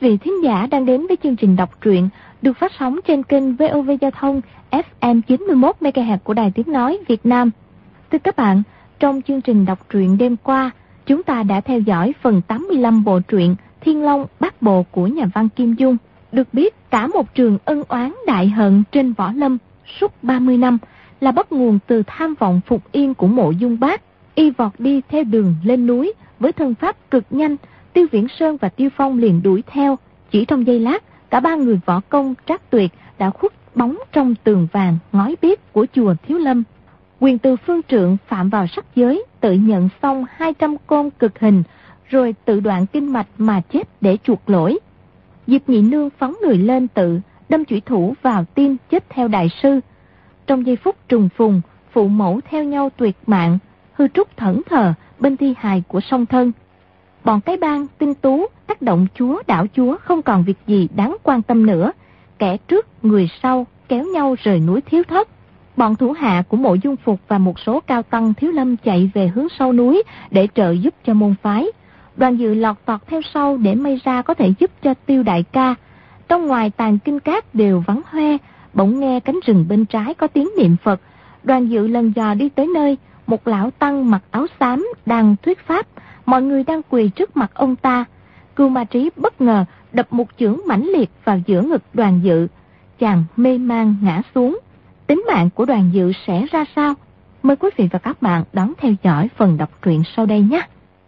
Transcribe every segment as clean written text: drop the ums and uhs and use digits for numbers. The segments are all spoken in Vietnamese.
vị thính giả đang đến với chương trình đọc truyện được phát sóng trên kênh VOV Giao thông FM 91 MHz của Đài Tiếng nói Việt Nam. Thưa các bạn, trong chương trình đọc truyện đêm qua, chúng ta đã theo dõi phần 85 bộ truyện Thiên Long Bát Bộ của nhà văn Kim Dung. Được biết, cả một trường ân oán đại hận trên võ lâm suốt 30 năm là bắt nguồn từ tham vọng phục yên của Mộ Dung Bác. Y vọt đi theo đường lên núi với thân pháp cực nhanh, Tiêu Viễn Sơn và Tiêu Phong liền đuổi theo. Chỉ trong giây lát, cả ba người võ công trác tuyệt đã khuất bóng trong tường vàng ngói biếc của chùa Thiếu Lâm. Quyền Từ phương trượng phạm vào sắc giới, tự nhận xong 200 côn cực hình, rồi tự đoạn kinh mạch mà chết để chuộc lỗi. Diệp Nhị Nương phóng người lên tự đâm chủy thủ vào tim chết theo đại sư. Trong giây phút trùng phùng, phụ mẫu theo nhau tuyệt mạng, Hư Trúc thẫn thờ bên thi hài của song thân. Bọn cái bang tinh tú tác động chúa đảo chúa không còn việc gì đáng quan tâm nữa. Kẻ trước người sau kéo nhau rời núi Thiếu Thất. Bọn thủ hạ của Mộ Dung Phục và một số cao tăng Thiếu Lâm chạy về hướng sau núi để trợ giúp cho môn phái. Đoàn Dự lọt tọt theo sau để may ra có thể giúp cho Tiêu đại ca. Trong ngoài tàn kinh cát đều vắng hoe, bỗng nghe cánh rừng bên trái có tiếng niệm Phật. Đoàn Dự lần dò đi tới nơi, một lão tăng mặc áo xám đang thuyết pháp, mọi người đang quỳ trước mặt ông ta. Cưu Ma Trí bất ngờ đập một chưởng mãnh liệt vào giữa ngực Đoàn Dự, chàng mê man ngã xuống. Tính mạng của Đoàn Dự sẽ ra sao? Mời quý vị và các bạn đón theo dõi phần đọc truyện sau đây nhé.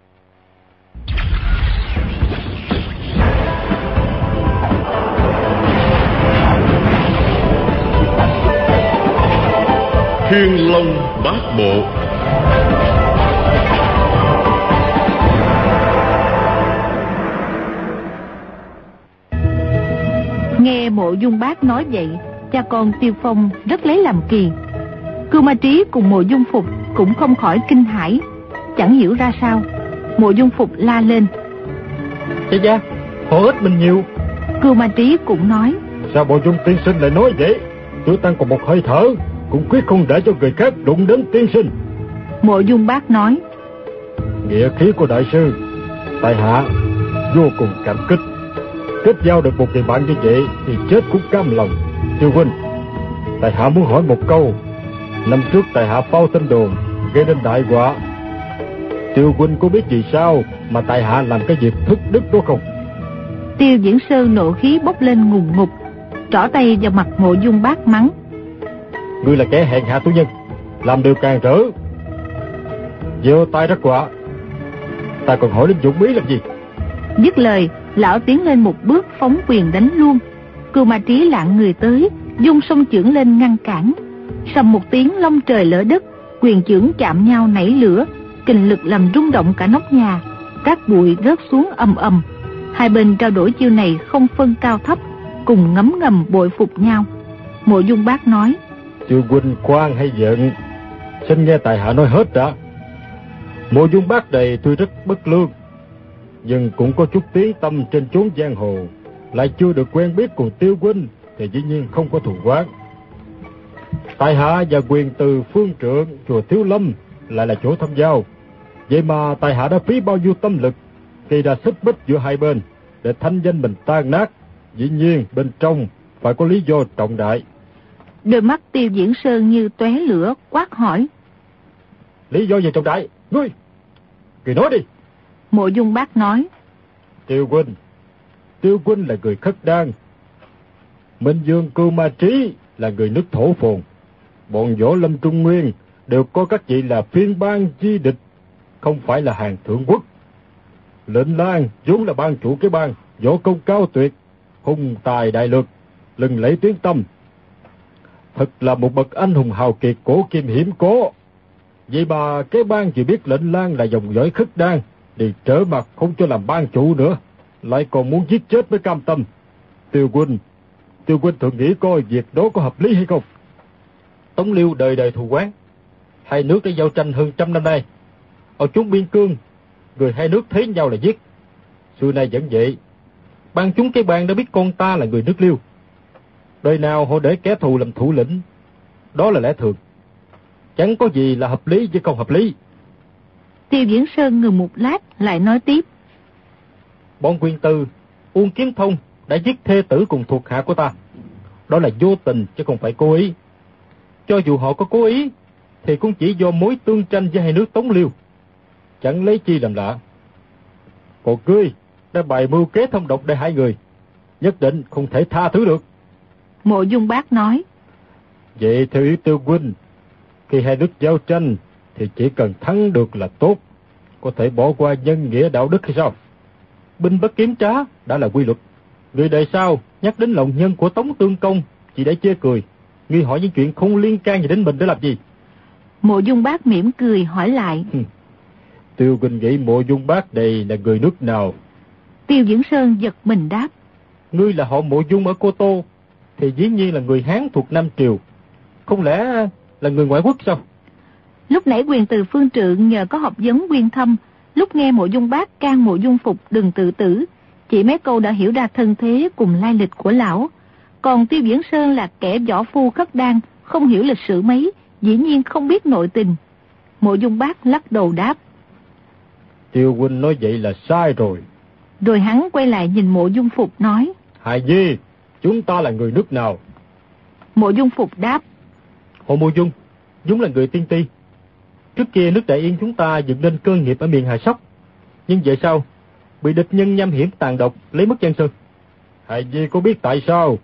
Thiên Long Bát Bộ. Nghe Mộ Dung Bác nói vậy, cha con Tiêu Phong rất lấy làm kỳ. Cưu Ma Trí cùng Mộ Dung Phục cũng không khỏi kinh hãi, chẳng hiểu ra sao. Mộ Dung Phục la lên: Cha, họ ít mình nhiều. Cưu Ma Trí cũng nói: Sao Mộ Dung tiên sinh lại nói vậy? Tiểu tăng còn một hơi thở, cũng quyết không để cho người khác đụng đến tiên sinh. Mộ Dung Bác nói: Nghĩa khí của đại sư, tại hạ vô cùng cảm kích. Kết giao được một người bạn như vậy thì chết cũng cam lòng. Tiêu huynh, tại hạ muốn hỏi một câu. Năm trước tại hạ phao tin đồn gây nên đại họa. Tiêu huynh có biết vì sao mà tại hạ làm cái việc thất đức đó không? Tiêu Viễn Sơn nộ khí bốc lên ngùn ngụt, trỏ tay vào mặt Mộ Dung Bác mắng: Ngươi là kẻ hèn hạ tu nhân, làm điều càng rỡ, gieo tai rắc họa. Ta còn hỏi đến dụng ý làm gì? Dứt lời, lão tiến lên một bước phóng quyền đánh luôn. Cưu Ma Trí lạng người tới, dung song chưởng lên ngăn cản. Sầm một tiếng long trời lở đất, quyền chưởng chạm nhau nảy lửa, kình lực làm rung động cả nóc nhà, cát bụi rớt xuống ầm ầm. Hai bên trao đổi chiêu này không phân cao thấp, cùng ngấm ngầm bội phục nhau. Mộ Dung Bác nói: Tiêu huynh khoan hay giận, xin nghe tại hạ nói hết đã. Mộ Dung Bác này tuy rất bất lương, nhưng cũng có chút tiếng tâm trên chốn giang hồ, lại chưa được quen biết cùng Tiêu huynh thì dĩ nhiên không có thù oán. Tại hạ và Quyền Từ phương trượng chùa Thiếu Lâm lại là chỗ thâm giao, vậy mà tại hạ đã phí bao nhiêu tâm lực khi đã xích bích giữa hai bên để thanh danh mình tan nát. Dĩ nhiên bên trong phải có lý do trọng đại. Đôi mắt Tiêu Viễn Sơn như tóe lửa, quát hỏi: Lý do gì trọng đại? Ngươi nói đi. Mộ Dung Bác nói: Tiêu huynh là người khất đan, Minh Dương Cưu Ma Trí là người nước Thổ Phồn. Bọn võ lâm Trung Nguyên đều coi các vị là phiên bang chi địch, không phải là hàng thượng quốc. Lệnh Lang vốn là ban chủ cái bang, võ công cao tuyệt, hùng tài đại lược, lừng lẫy tiếng tâm, thật là một bậc anh hùng hào kiệt cổ kim hiếm có. Vậy mà cái bang chỉ biết Lệnh Lang là dòng dõi khất đan thì trở mặt không cho làm ban chủ nữa, lại còn muốn giết chết với cam tâm. Tiêu huynh thử nghĩ coi việc đó có hợp lý hay không? Tống Liêu đời đời thù oán, hai nước đã giao tranh hơn 100 năm nay. Ở chốn biên cương, người hai nước thấy nhau là giết. Xưa nay vẫn vậy. Ban chúng cái bang đã biết con ta là người nước Liêu, đời nào họ để kẻ thù làm thủ lĩnh, đó là lẽ thường, chẳng có gì là hợp lý chứ không hợp lý. Tiêu Viễn Sơn ngừng một lát lại nói tiếp: Bọn Quyền Từ Uông Kiếm Thông đã giết thê tử cùng thuộc hạ của ta. Đó là vô tình chứ không phải cố ý. Cho dù họ có cố ý, thì cũng chỉ do mối tương tranh với hai nước Tống Liêu. Chẳng lấy chi làm lạ. Còn ngươi đã bày mưu kế thâm độc để hại người, nhất định không thể tha thứ được. Mộ Dung Bác nói. Vậy theo ý Tiêu huynh, khi hai nước giao tranh thì chỉ cần thắng được là tốt, có thể bỏ qua nhân nghĩa đạo đức hay sao? Binh bất kiếm trá đã là quy luật. Người đời sau nhắc đến lòng nhân của Tống Tương Công chỉ để chê cười. Ngươi hỏi những chuyện không liên can gì đến mình để làm gì? Mộ Dung Bác mỉm cười hỏi lại. Tiêu huynh nghĩ Mộ Dung Bác đây là người nước nào? Tiêu Diễn Sơn giật mình đáp. Ngươi là họ Mộ Dung ở Cô Tô, thì dĩ nhiên là người Hán thuộc Nam Triều. Không lẽ là người ngoại quốc sao? Lúc nãy Quyền Từ Phương Trượng nhờ có học vấn uyên thâm, lúc nghe Mộ Dung Bác can Mộ Dung Phục đừng tự tử, chỉ mấy câu đã hiểu ra thân thế cùng lai lịch của lão. Còn Tiêu Diễn Sơn là kẻ võ phu khất đan, không hiểu lịch sử mấy, dĩ nhiên không biết nội tình. Mộ Dung Bác lắc đầu đáp. Tiêu huynh nói vậy là sai rồi. Rồi hắn quay lại nhìn Mộ Dung Phục nói. Hài Nhi, chúng ta là người nước nào? Mộ Dung Phục đáp. Họ Mộ Dung, vốn là người Tiên Ti. Trước kia nước Đại Yên chúng ta dựng nên cơ nghiệp ở miền Hà Sóc, nhưng về sau bị địch nhân nham hiểm tàn độc lấy mất Giang Sơn. Hài Nhi có biết tại sao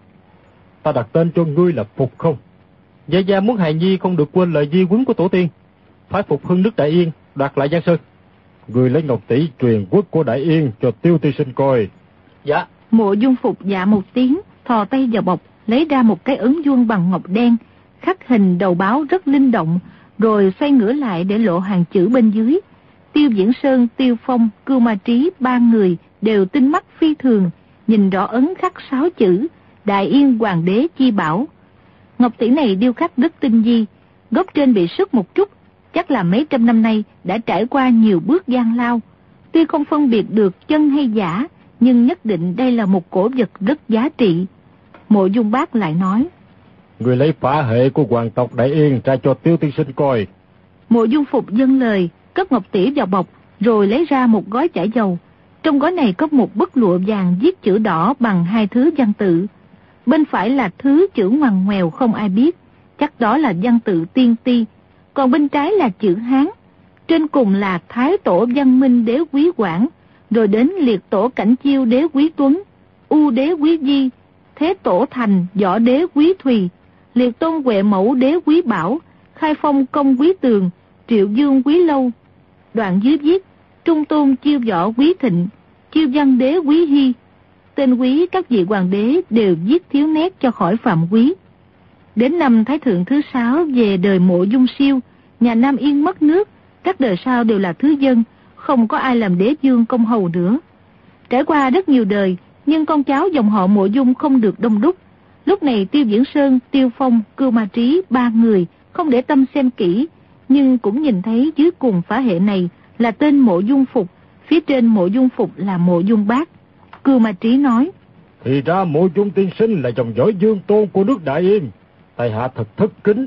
ta đặt tên cho ngươi là Phục không? Gia Gia muốn Hài Nhi không được quên lời di huấn của tổ tiên, phải phục hưng nước Đại Yên, đoạt lại Giang Sơn. Ngươi lấy ngọc tỷ truyền quốc của Đại Yên cho Tiêu tiên sinh coi. Dạ. Mộ Dung Phục dạ một tiếng, thò tay vào bọc, lấy ra một cái ấn vuông bằng ngọc đen, khắc hình đầu báo rất linh động, rồi xoay ngửa lại để lộ hàng chữ bên dưới. Tiêu Diễn Sơn, Tiêu Phong, Cưu Ma Trí ba người đều tinh mắt phi thường, nhìn rõ ấn khắc 6 chữ Đại Yên Hoàng đế chi bảo. Ngọc tỷ này điêu khắc rất tinh vi, góc trên bị sứt một chút, chắc là mấy trăm năm nay đã trải qua nhiều bước gian lao. Tuy không phân biệt được chân hay giả, nhưng nhất định đây là một cổ vật rất giá trị. Mộ Dung Bác lại nói. Người lấy phả hệ của hoàng tộc Đại Yên ra cho Tiêu tiên sinh coi. Mộ Dung Phục dâng lời, cất ngọc tỷ vào bọc, rồi lấy ra một gói chải dầu. Trong gói này có một bức lụa vàng viết chữ đỏ bằng 2 thứ văn tự. Bên phải là thứ chữ ngoằn ngoèo không ai biết, chắc đó là văn tự Tiên Ti. Còn bên trái là chữ Hán. Trên cùng là Thái Tổ Văn Minh Đế Quý Quảng, rồi đến Liệt Tổ Cảnh Chiêu Đế Quý Tuấn, U Đế Quý Di, Thế Tổ Thành Võ Đế Quý Thùy, Liệt Tôn Huệ Mẫu Đế Quý Bảo, Khai Phong Công Quý Tường, Triệu Dương Quý Lâu. Đoạn dưới viết Trung Tôn Chiêu Võ Quý Thịnh, Chiêu Văn Đế Quý Hy. Tên quý các vị hoàng đế đều viết thiếu nét cho khỏi phạm quý. Đến năm Thái Thượng thứ 6 về đời Mộ Dung Siêu, nhà Nam Yên mất nước, các đời sau đều là thứ dân, không có ai làm đế vương công hầu nữa. Trải qua rất nhiều đời, nhưng con cháu dòng họ Mộ Dung không được đông đúc. Lúc này Tiêu Diễn Sơn, Tiêu Phong, Cưu Ma Trí ba người không để tâm xem kỹ, nhưng cũng nhìn thấy dưới cùng phả hệ này là tên Mộ Dung Phục, phía trên Mộ Dung Phục là Mộ Dung Bác. Cưu Ma Trí nói. Thì ra Mộ Dung tiên sinh là dòng dõi Dương Tôn của nước Đại Yên, tại hạ thật thất kính.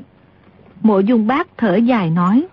Mộ Dung Bác thở dài nói.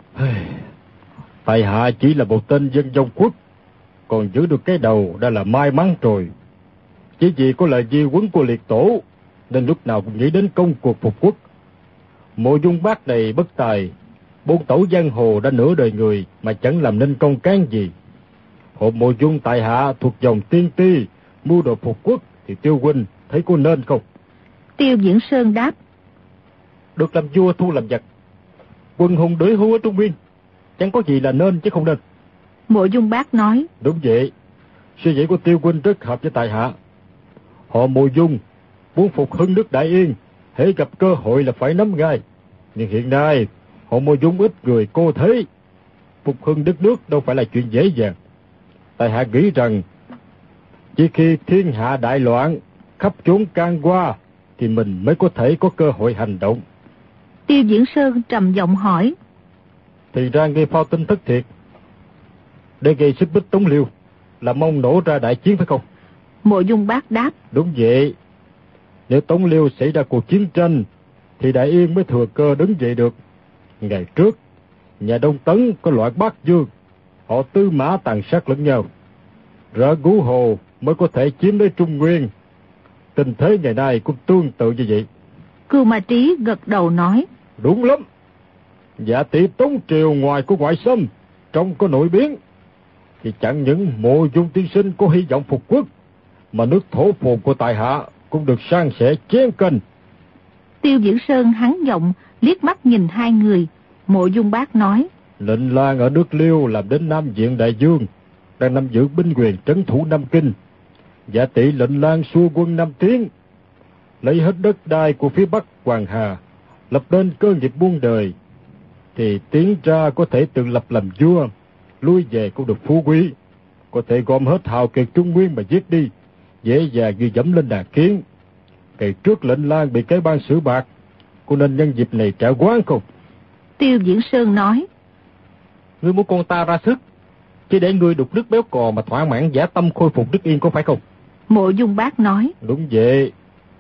Tại hạ chỉ là một tên dân vong quốc, còn giữ được cái đầu đã là may mắn rồi. Chỉ vì có lời di huấn của Liệt Tổ, nên lúc nào cũng nghĩ đến công cuộc phục quốc. Mộ Dung Bác này bất tài, 4 tẩu giang hồ đã nửa đời người mà chẳng làm nên công cán gì. Hộ Mộ Dung tại hạ thuộc dòng Tiên Ti, mưu đồ phục quốc, thì Tiêu huynh thấy có nên không? Tiêu Diễn Sơn đáp. Được làm vua thu làm giặc, quân hùng đuổi hưu ở Trung Nguyên, chẳng có gì là nên chứ không nên. Mộ Dung Bác nói. Đúng vậy, suy nghĩ của Tiêu huynh rất hợp với tại hạ. Họ Mộ Dung muốn phục hưng nước Đại Yên, hễ gặp cơ hội là phải nắm ngay. Nhưng hiện nay họ Mộ Dung ít người cô thế, phục hưng đất nước đâu phải là chuyện dễ dàng. Tại hạ nghĩ rằng chỉ khi thiên hạ đại loạn, khắp chốn can qua, thì mình mới có thể có cơ hội hành động. Tiêu Diễn Sơn trầm giọng hỏi. Thì ra nghe phao tin thất thiệt, để gây xích bích Tống Liêu, là mong nổ ra đại chiến phải không? Mộ Dung Bác đáp. Đúng vậy. Nếu Tống Liêu xảy ra cuộc chiến tranh, thì Đại Yên mới thừa cơ đứng dậy được. Ngày trước, nhà Đông Tấn có loại Bát Dương, họ Tư Mã tàn sát lẫn nhau. Rỡ Ngũ Hồ mới có thể chiếm lấy Trung Nguyên. Tình thế ngày nay cũng tương tự như vậy. Cưu Ma Trí gật đầu nói. Đúng lắm. Dạ tỷ Tống triều ngoài của ngoại xâm, trong có nội biến, thì chẳng những Mộ Dung tiên sinh có hy vọng phục quốc, mà nước thổ phồn của tại hạ cũng được san sẻ chén canh. Tiêu Viễn Sơn hắn giọng liếc mắt nhìn hai người. Mộ Dung Bác nói. Lệnh Lang ở nước Liêu làm đến Nam Viện Đại Dương, đang nắm giữ binh quyền trấn thủ Nam Kinh. Dạ tỷ lệnh Lang xua quân Nam Tiến, lấy hết đất đai của phía Bắc Hoàng Hà, lập nên cơ nghiệp muôn đời, thì tiến ra có thể tự lập làm vua, lui về cũng được phú quý, có thể gom hết hào kiệt Trung Nguyên mà giết đi, dễ dàng như dẫm lên đàn kiến. Kỳ trước lệnh Lang bị cái ban xử bạc, cô nên nhân dịp này trả oán không? Tiêu Viễn Sơn nói. Ngươi muốn con ta ra sức, chỉ để ngươi đục nước béo cò mà thỏa mãn dã tâm khôi phục nước Yên, có phải không? Mộ Dung Bác nói. Đúng vậy.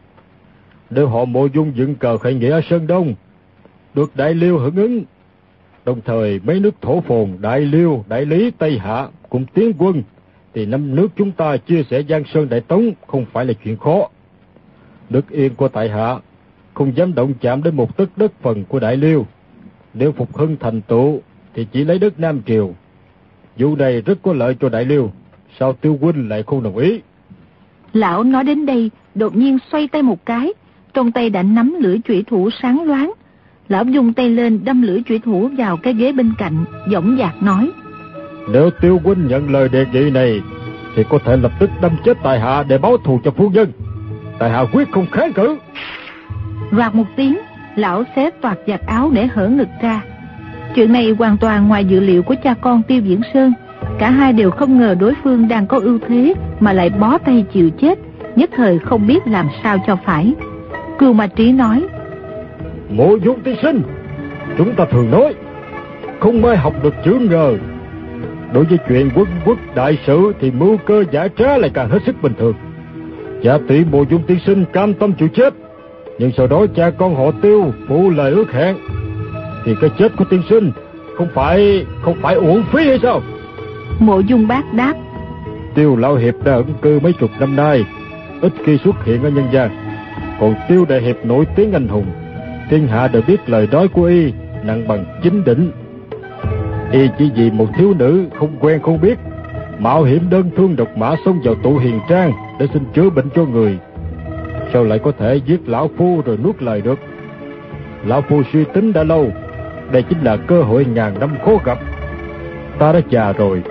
Nếu họ Mộ Dung dựng cờ khởi nghĩa ở Sơn Đông, được Đại Liêu hưởng ứng, đồng thời mấy nước thổ phồn Đại Liêu, Đại Lý, Tây Hạ cùng tiến quân, thì năm nước chúng ta chia sẻ Giang Sơn Đại Tống không phải là chuyện khó. Nước Yên của tại hạ không dám động chạm đến một tấc đất phần của Đại Liêu. Nếu phục hưng thành tựu thì chỉ lấy đất Nam Triều. Vụ này rất có lợi cho Đại Liêu, sao Tiêu huynh lại không đồng ý? Lão nói đến đây, đột nhiên xoay tay một cái, trong tay đã nắm lưỡi chủy thủ sáng loáng. Lão dùng tay lên đâm lưỡi chủy thủ vào cái ghế bên cạnh, dõng dạc nói. Nếu Tiêu huynh nhận lời đề nghị này, thì có thể lập tức đâm chết tại hạ để báo thù cho phu nhân. Tại hạ quyết không kháng cự. Roạt một tiếng, lão xé toạc vạt áo để hở ngực ra. Chuyện này hoàn toàn ngoài dự liệu của cha con Tiêu Viễn Sơn. Cả hai đều không ngờ đối phương đang có ưu thế mà lại bó tay chịu chết, nhất thời không biết làm sao cho phải. Cưu Ma Trí nói. Mộ Dung tiên sinh, chúng ta thường nói không ai học được chữ ngờ. Đối với chuyện quân quốc đại sự thì mưu cơ giả trá lại càng hết sức bình thường. Dạ tỷ Mộ Dung tiên sinh cam tâm chịu chết, nhưng sau đó cha con họ Tiêu phụ lời ước hẹn, thì cái chết của tiên sinh không phải uổng phí hay sao? Mộ Dung Bác đáp. Tiêu lão hiệp đã ẩn cư mấy chục năm nay, ít khi xuất hiện ở nhân gian. Còn Tiêu đại hiệp nổi tiếng anh hùng, thiên hạ đều biết lời nói của y nặng bằng chính đỉnh. Y chỉ vì một thiếu nữ không quen không biết, mạo hiểm đơn thương độc mã xông vào tụ hiền trang để xin chữa bệnh cho người, sao lại có thể giết lão phu rồi nuốt lời được? Lão phu suy tính đã lâu, đây chính là cơ hội ngàn năm khó gặp. Ta đã già rồi,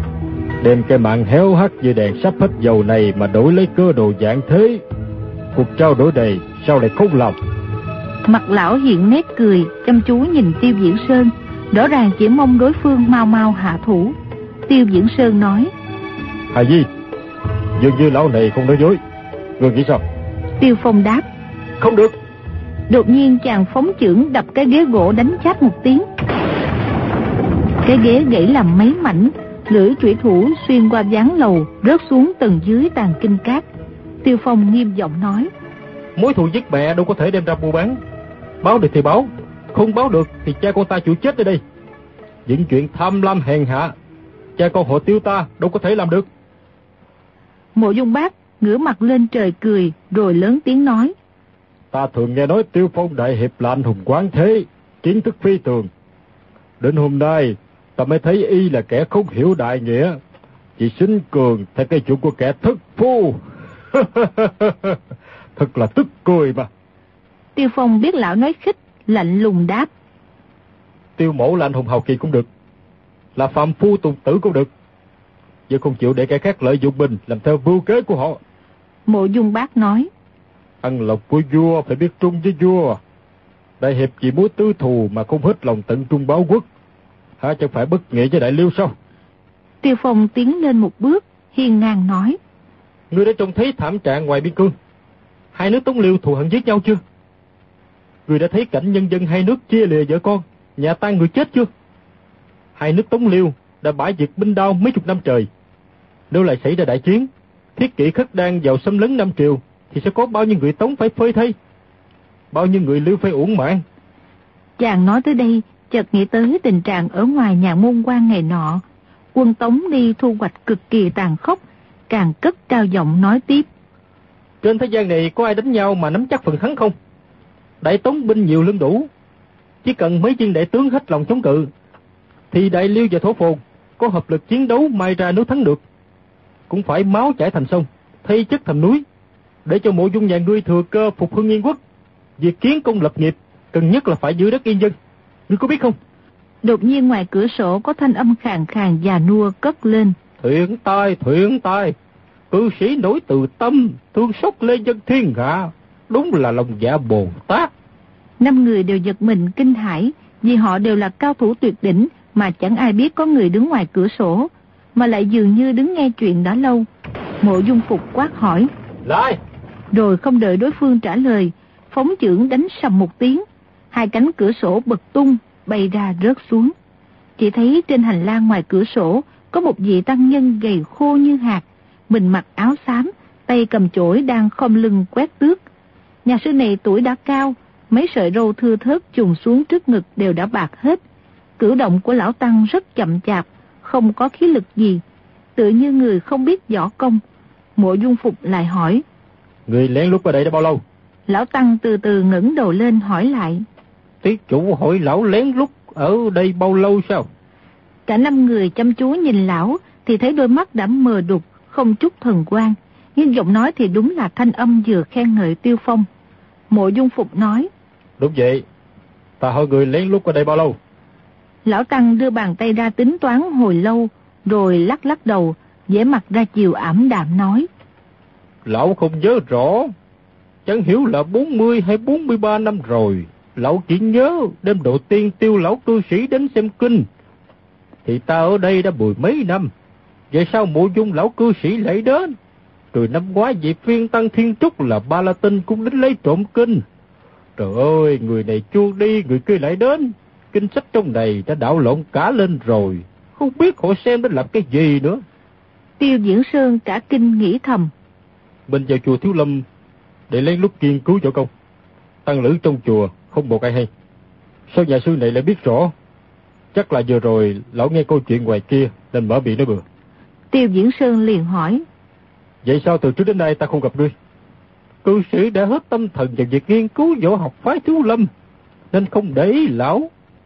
đem cái mạng héo hắt như đèn sắp hết dầu này mà đổi lấy cơ đồ dạng thế, cuộc trao đổi này sao lại không làm? Mặt lão hiện nét cười, chăm chú nhìn Tiêu Viễn Sơn, rõ ràng chỉ mong đối phương mau mau hạ thủ. Tiêu Viễn Sơn nói. Hà Di, dường như lão này không nói dối, ngươi nghĩ sao? Tiêu Phong đáp. Không được. Đột nhiên chàng phóng chưởng đập cái ghế gỗ đánh chát một tiếng. Cái ghế gãy làm mấy mảnh, lưỡi chủy thủ xuyên qua ván lầu, rớt xuống tầng dưới tàn kinh cát. Tiêu Phong nghiêm giọng nói. Mối thù giết mẹ đâu có thể đem ra mua bán. Báo được thì báo, không báo được thì cha con ta chịu chết ở đây. Những chuyện tham lam hèn hạ, cha con họ Tiêu ta đâu có thể làm được. Mộ Dung Bác ngửa mặt lên trời cười, rồi lớn tiếng nói. Ta thường nghe nói Tiêu Phong đại hiệp là anh hùng quán thế, kiến thức phi thường. Đến hôm nay ta mới thấy y là kẻ không hiểu đại nghĩa, chỉ xính cường theo cái chuyện của kẻ thất phu. Thật là tức cười mà. Tiêu Phong biết lão nói khích, lạnh lùng đáp. Tiêu mẫu là anh hùng hào kỳ cũng được, là phàm phu tục tử cũng được, giờ không chịu để kẻ khác lợi dụng mình làm theo mưu kế của họ. Mộ Dung Bác nói. Ăn lộc của vua phải biết trung với vua. Đại hiệp chỉ muốn tư thù mà không hết lòng tận trung báo quốc, hả chẳng phải bất nghĩa với Đại Liêu sao? Tiêu Phong tiến lên một bước, hiên ngang nói. Ngươi đã trông thấy thảm trạng ngoài biên cương, hai nước Tống Liêu thù hận giết nhau chưa? Ngươi đã thấy cảnh nhân dân hai nước chia lìa vợ con, nhà tan người chết chưa? Hai nước Tống Liêu đã bãi diệt binh đao mấy chục năm trời. Nếu lại xảy ra đại chiến, Thiết Kỷ Khất Đan vào xâm lấn Nam Triều, thì sẽ có bao nhiêu người Tống phải phơi thây, bao nhiêu người Liêu phải uổng mạng. Chàng nói tới đây, chợt nghĩ tới tình trạng ở ngoài nhà môn quan ngày nọ. Quân Tống đi thu hoạch cực kỳ tàn khốc, càng cất cao giọng nói tiếp. Trên thế gian này có ai đánh nhau mà nắm chắc phần thắng không? Đại Tống binh nhiều lương đủ, chỉ cần mấy viên đại tướng hết lòng chống cự, thì Đại Liêu và Thổ Phồn có hợp lực chiến đấu mai ra nếu thắng được. Cũng phải máu chảy thành sông, thay chất thành núi, để cho Mộ Dung nhà ngươi thừa cơ phục hưng Yên quốc. Việc kiến công lập nghiệp, cần nhất là phải giữ đất yên dân. Ngươi có biết không? Đột nhiên ngoài cửa sổ có thanh âm khàn khàn già nua cất lên. Thuyện tai, cư sĩ nổi từ tâm, thương xót lê dân thiên hạ, đúng là lòng dạ Bồ Tát. 5 người đều giật mình kinh hãi, vì họ đều là cao thủ tuyệt đỉnh, mà chẳng ai biết có người đứng ngoài cửa sổ, mà lại dường như đứng nghe chuyện đã lâu. Mộ Dung Phục quát hỏi. Lại! Rồi không đợi đối phương trả lời, phóng chưởng đánh sầm một tiếng, 2 cánh cửa sổ bật tung, bay ra rớt xuống. Chỉ thấy trên hành lang ngoài cửa sổ có một vị tăng nhân gầy khô như hạt, mình mặc áo xám, tay cầm chổi đang khom lưng quét tước. Nhà sư này tuổi đã cao, mấy sợi râu thưa thớt chùm xuống trước ngực đều đã bạc hết. Cử động của lão tăng rất chậm chạp, không có khí lực gì, tựa như người không biết võ công. Mộ Dung Phục lại hỏi. Người lén lút ở đây đã bao lâu? Lão tăng từ từ ngẩng đầu lên hỏi lại. Tí chủ hỏi lão lén lút ở đây bao lâu sao? Cả 5 người chăm chú nhìn lão thì thấy đôi mắt đã mờ đục, không chút thần quang, nhưng giọng nói thì đúng là thanh âm vừa khen ngợi Tiêu Phong. Mộ Dung Phục nói. Đúng vậy, ta hỏi người lén lút ở đây bao lâu? Lão tăng đưa bàn tay ra tính toán hồi lâu, rồi lắc lắc đầu, vẻ mặt ra chiều ảm đạm nói. Lão không nhớ rõ, chẳng hiểu là 40 hay 43 năm rồi. Lão chỉ nhớ đêm đầu tiên Tiêu lão cư sĩ đến xem kinh, thì ta ở đây đã 10 mấy năm. Vậy sao Mộ Dung lão cư sĩ lại đến? Rồi năm ngoái vị phiên tăng Thiên Trúc là Ba La Tinh cũng đến lấy trộm kinh. Trời ơi, người này chuông đi, người kia lại đến. Kinh sách trong này đã đảo lộn cả lên rồi, không biết họ xem đến làm cái gì nữa. Tiêu Diễn Sơn cả kinh nghĩ thầm. Mình vào chùa Thiếu Lâm để lén lút nghiên cứu võ công, tăng lữ trong chùa không một ai hay. Sao nhà sư này lại biết rõ? Chắc là vừa rồi lão nghe câu chuyện ngoài kia nên mở miệng nói bừa. Tiêu Diễn Sơn liền hỏi. Vậy sao từ trước đến nay ta không gặp ngươi? Cư sĩ đã hết tâm thần vào việc nghiên cứu võ học phái Thiếu Lâm, nên không để ý lão.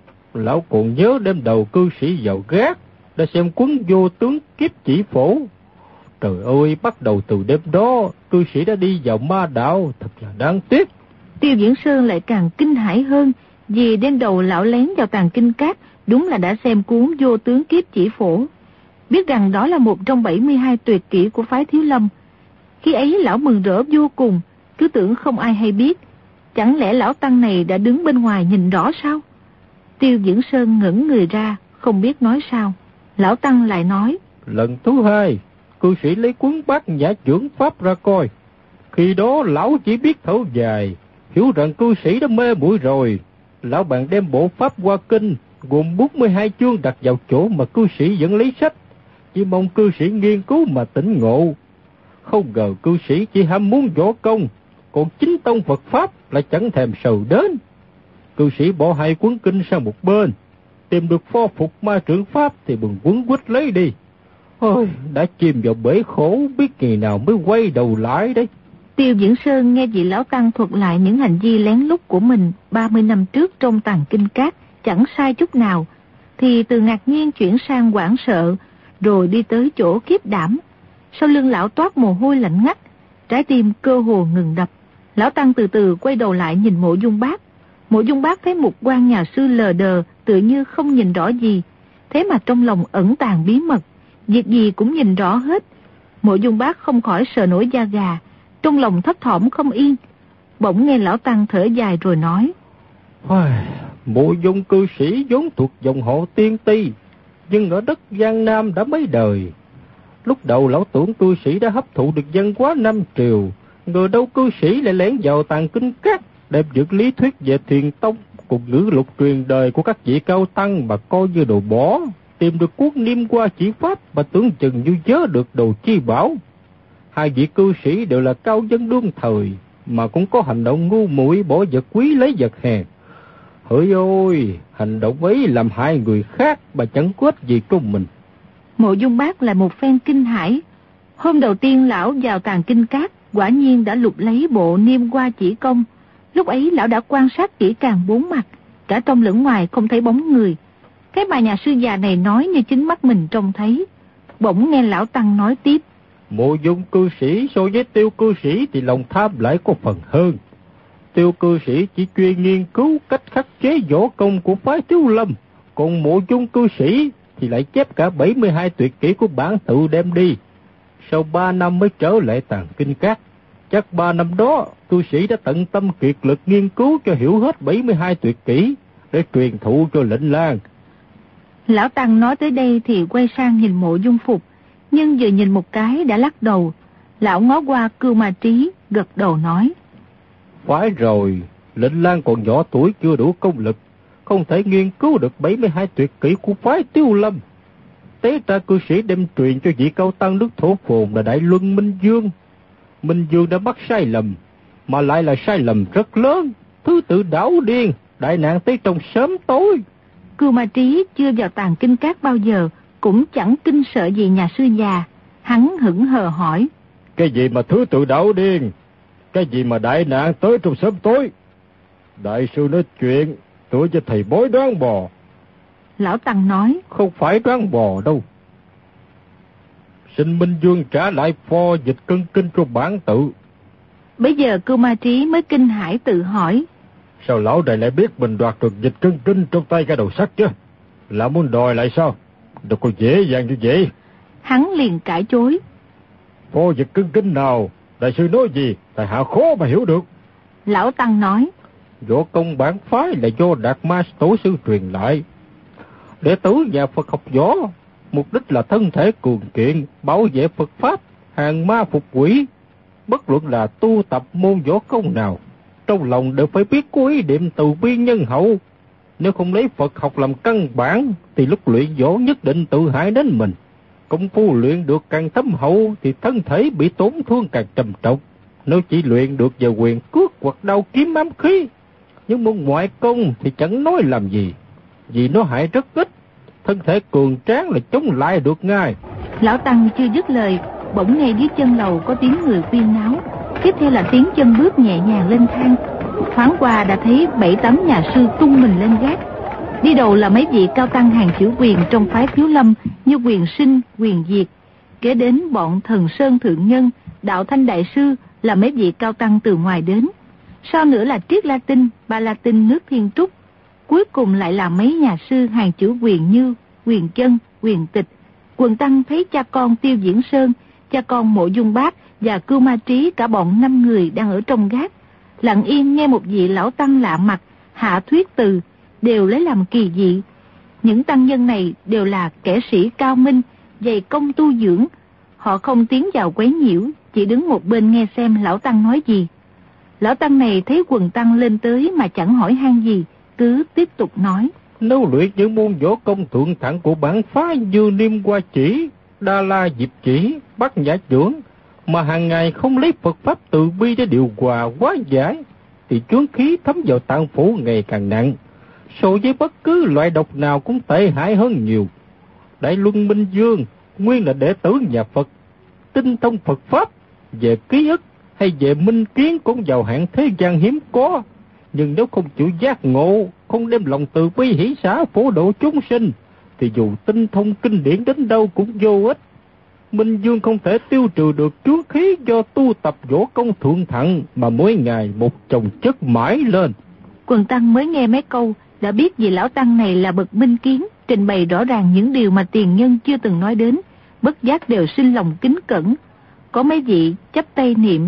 Lão còn nhớ đêm đầu cư sĩ vào gác đã xem cuốn Vô Tướng Kiếp Chỉ Phổ. Trời ơi, bắt đầu từ đêm đó cư sĩ đã đi vào ma đạo, thật là đáng tiếc. Tiêu Diễn Sơn lại càng kinh hãi hơn, vì đêm đầu lão lén vào tàng kinh các, đúng là đã xem cuốn Vô Tướng Kiếp Chỉ Phổ, biết rằng đó là một trong 72 tuyệt kỹ của phái Thiếu Lâm. Khi ấy lão mừng rỡ vô cùng, cứ tưởng không ai hay biết. Chẳng lẽ lão tăng này đã đứng bên ngoài nhìn rõ sao? Tiêu Diễn Sơn ngẩn người ra, không biết nói sao. Lão tăng lại nói. Lần thứ 2, cư sĩ lấy cuốn Bát Nhã Chưởng Pháp ra coi. Khi đó lão chỉ biết thở dài, hiểu rằng cư sĩ đã mê muội rồi. Lão bạn đem bộ Pháp Hoa Kinh gồm 42 chương đặt vào chỗ mà cư sĩ vẫn lấy sách, chỉ mong cư sĩ nghiên cứu mà tỉnh ngộ. Không ngờ cư sĩ chỉ ham muốn võ công, còn chính tông Phật Pháp lại chẳng thèm sầu đến. Cư sĩ bỏ 2 cuốn kinh sang một bên, tìm được pho phục ma trưởng Pháp thì bừng quấn quýt lấy đi. Ôi, đã chìm vào bể khổ, biết ngày nào mới quay đầu lại đấy. Tiêu Diễn Sơn nghe vị lão tăng thuật lại những hành vi lén lút của mình 30 năm trước trong tàng kinh các, chẳng sai chút nào, thì từ ngạc nhiên chuyển sang hoảng sợ, rồi đi tới chỗ khiếp đảm. Sau lưng lão toát mồ hôi lạnh ngắt, trái tim cơ hồ ngừng đập. Lão tăng từ từ quay đầu lại nhìn Mộ Dung Bác. Mộ Dung Bác thấy một quan nhà sư lờ đờ, tựa như không nhìn rõ gì, thế mà trong lòng ẩn tàng bí mật, việc gì cũng nhìn rõ hết. Mộ Dung Bác không khỏi sợ nổi da gà, trong lòng thấp thỏm không yên. Bỗng nghe lão tăng thở dài rồi nói. Mộ Dung cư sĩ vốn thuộc dòng họ Tiên Ti, nhưng ở đất Giang Nam đã mấy đời. Lúc đầu lão tưởng cư sĩ đã hấp thụ được văn hóa Nam Triều, ngờ đâu cư sĩ lại lén vào tàng kinh các, đem những lý thuyết về thiền tông cùng ngữ lục truyền đời của các vị cao tăng mà coi như đồ bỏ, tìm được cuốn Niêm Hoa Chỉ Pháp mà tưởng chừng như nhớ được đồ chi bảo. 2 vị cư sĩ đều là cao dân đương thời, mà cũng có hành động ngu muội bỏ vật quý lấy vật hèn. Hỡi ôi, hành động ấy làm hại người khác mà chẳng có ích gì trong mình. Mộ Dung Bác là một phen kinh hãi, Hôm đầu tiên lão vào Tàng Kinh Các, quả nhiên đã lục lấy bộ Niêm Hoa Chỉ Công. Lúc ấy lão đã quan sát kỹ càng bốn mặt, cả trong lẫn ngoài không thấy bóng người. Cái bà nhà sư già này nói như chính mắt mình trông thấy. Bỗng nghe lão tăng nói tiếp: Mộ Dung cư sĩ so với Tiêu cư sĩ thì lòng tham lại có phần hơn. Tiêu cư sĩ chỉ chuyên nghiên cứu cách khắc chế võ công của phái Thiếu Lâm, còn Mộ Dung cư sĩ thì lại chép cả 72 tuyệt kỹ của bản tự đem đi. Sau 3 năm mới trở lại Tàng Kinh Các. Chắc 3 năm đó, cư sĩ đã tận tâm kiệt lực nghiên cứu cho hiểu hết 72 tuyệt kỹ để truyền thụ cho Lệnh Lang. Lão tăng nói tới đây thì quay sang nhìn Mộ Dung Phục, nhưng vừa nhìn một cái đã lắc đầu. Lão ngó qua Cưu Ma Trí, gật đầu nói: Phải rồi, Lệnh Lang còn nhỏ tuổi chưa đủ công lực, không thể nghiên cứu được 72 tuyệt kỹ của phái Tiêu Lâm. Tế ra cư sĩ đem truyền cho vị cao tăng nước Thổ Phồn là Đại Luân Minh Dương. Minh Dương đã mắc sai lầm, mà lại là sai lầm rất lớn, thứ tự đảo điên, đại nạn tới trong sớm tối. Cưu Ma Trí chưa vào Tàng Kinh Các bao giờ, cũng chẳng kinh sợ gì nhà sư già. Hắn hững hờ hỏi: Cái gì mà thứ tự đảo điên? Cái gì mà đại nạn tới trong sớm tối? Đại sư nói chuyện tôi cho thầy bói đoán bò. Lão tăng nói: Không phải đoán bò đâu. Xin Minh Dương trả lại pho dịch cân kinh cho bản tự. Bây giờ Cưu Ma Trí mới kinh hãi tự hỏi: Sao lão đại lại biết mình đoạt được dịch cân kinh trong tay cái đầu sắt chứ? Lão muốn đòi lại sao? Đâu có dễ dàng như vậy. Hắn liền cãi chối: Pho dịch cân kinh nào? Đại sư nói gì? Tại hạ khó mà hiểu được. Lão tăng nói: Võ công bản phái là do Đạt Ma tổ sư truyền lại. Đệ tử nhà Phật học võ, mục đích là thân thể cường kiện, bảo vệ Phật pháp, hàng ma phục quỷ. Bất luận là tu tập môn võ công nào, trong lòng đều phải biết có ý niệm từ bi nhân hậu. Nếu không lấy Phật học làm căn bản, thì lúc luyện võ nhất định tự hại đến mình. Công phu luyện được càng thâm hậu thì thân thể bị tổn thương càng trầm trọng. Nếu chỉ luyện được về quyền cước hoặc đao kiếm ám khí, nhưng môn ngoại công thì chẳng nói làm gì, vì nó hại rất ít. Thân thể cường tráng là chống lại được ngay. Lão tăng chưa dứt lời, bỗng nghe dưới chân lầu có tiếng người huyên náo, tiếp theo là tiếng chân bước nhẹ nhàng lên thang. Thoáng qua đã thấy 7-8 nhà sư tung mình lên gác. Đi đầu là mấy vị cao tăng hàng chữ quyền trong phái Thiếu Lâm như Quyền Sinh, Quyền Diệt. Kế đến bọn Thần Sơn Thượng Nhân, Đạo Thanh Đại Sư là mấy vị cao tăng từ ngoài đến. Sau nữa là Triết La Tinh, Ba La Tinh nước Thiên Trúc. Cuối cùng lại là mấy nhà sư hàng chữ quyền như Quyền Chân, Quyền Tịch. Quần tăng thấy cha con Tiêu Diễn Sơn, cha con Mộ Dung Bác và Cưu Ma Trí cả bọn 5 người đang ở trong gác, lặng yên nghe một vị lão tăng lạ mặt hạ thuyết từ, đều lấy làm kỳ dị. Những tăng nhân này đều là kẻ sĩ cao minh, dày công tu dưỡng. Họ không tiến vào quấy nhiễu, chỉ đứng một bên nghe xem lão tăng nói gì. Lão tăng này thấy quần tăng lên tới mà chẳng hỏi han gì, cứ tiếp tục nói: Nếu luyện những môn võ công thượng thẳng của bản phái như Niêm Hoa Chỉ, Đa La Diệp Chỉ, Bát Nhã Chưởng, mà hàng ngày không lấy Phật pháp từ bi để điều hòa hóa giải, thì chướng khí thấm vào tạng phủ ngày càng nặng, so với bất cứ loại độc nào cũng tệ hại hơn nhiều. Đại Luân Minh Dương nguyên là đệ tử nhà Phật, tinh thông Phật pháp, về ký ức hay về minh kiến cũng vào hạng thế gian hiếm có. Nhưng nếu không chịu giác ngộ, không đem lòng từ bi hỷ xả phổ độ chúng sinh, thì dù tinh thông kinh điển đến đâu cũng vô ích. Minh Dương không thể tiêu trừ được chướng khí do tu tập võ công thượng thặng, mà mỗi ngày một chồng chất mãi lên. Quần tăng mới nghe mấy câu đã biết vị lão tăng này là bậc minh kiến, trình bày rõ ràng những điều mà tiền nhân chưa từng nói đến, bất giác đều sinh lòng kính cẩn. Có mấy vị chắp tay niệm: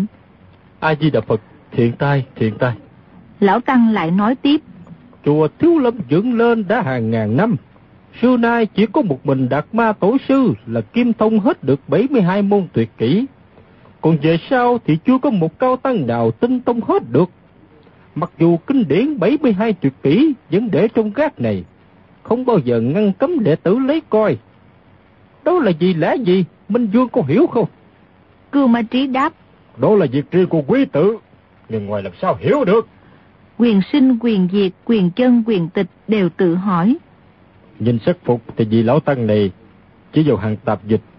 A Di Đà Phật, thiện tai, thiện tai. Lão tăng lại nói tiếp: Chùa Thiếu Lâm dựng lên đã hàng ngàn năm, xưa nay chỉ có một mình Đạt Ma tổ sư là kim thông hết được 72 môn tuyệt kỹ. Còn về sau thì chưa có một cao tăng nào tinh thông hết được. Mặc dù kinh điển 72 tuyệt kỹ vẫn để trong gác này, không bao giờ ngăn cấm đệ tử lấy coi. Đó là gì lẽ gì, Minh Dương có hiểu không? Cưu Ma Trí đáp: Đó là việc riêng của quý tử, nhưng ngoài làm sao hiểu được. Quyền Sinh, Quyền Diệt, Quyền Chân, Quyền Tịch đều tự hỏi: Nhìn sắc phục thì vị lão tăng này chỉ vào hàng tạp dịch,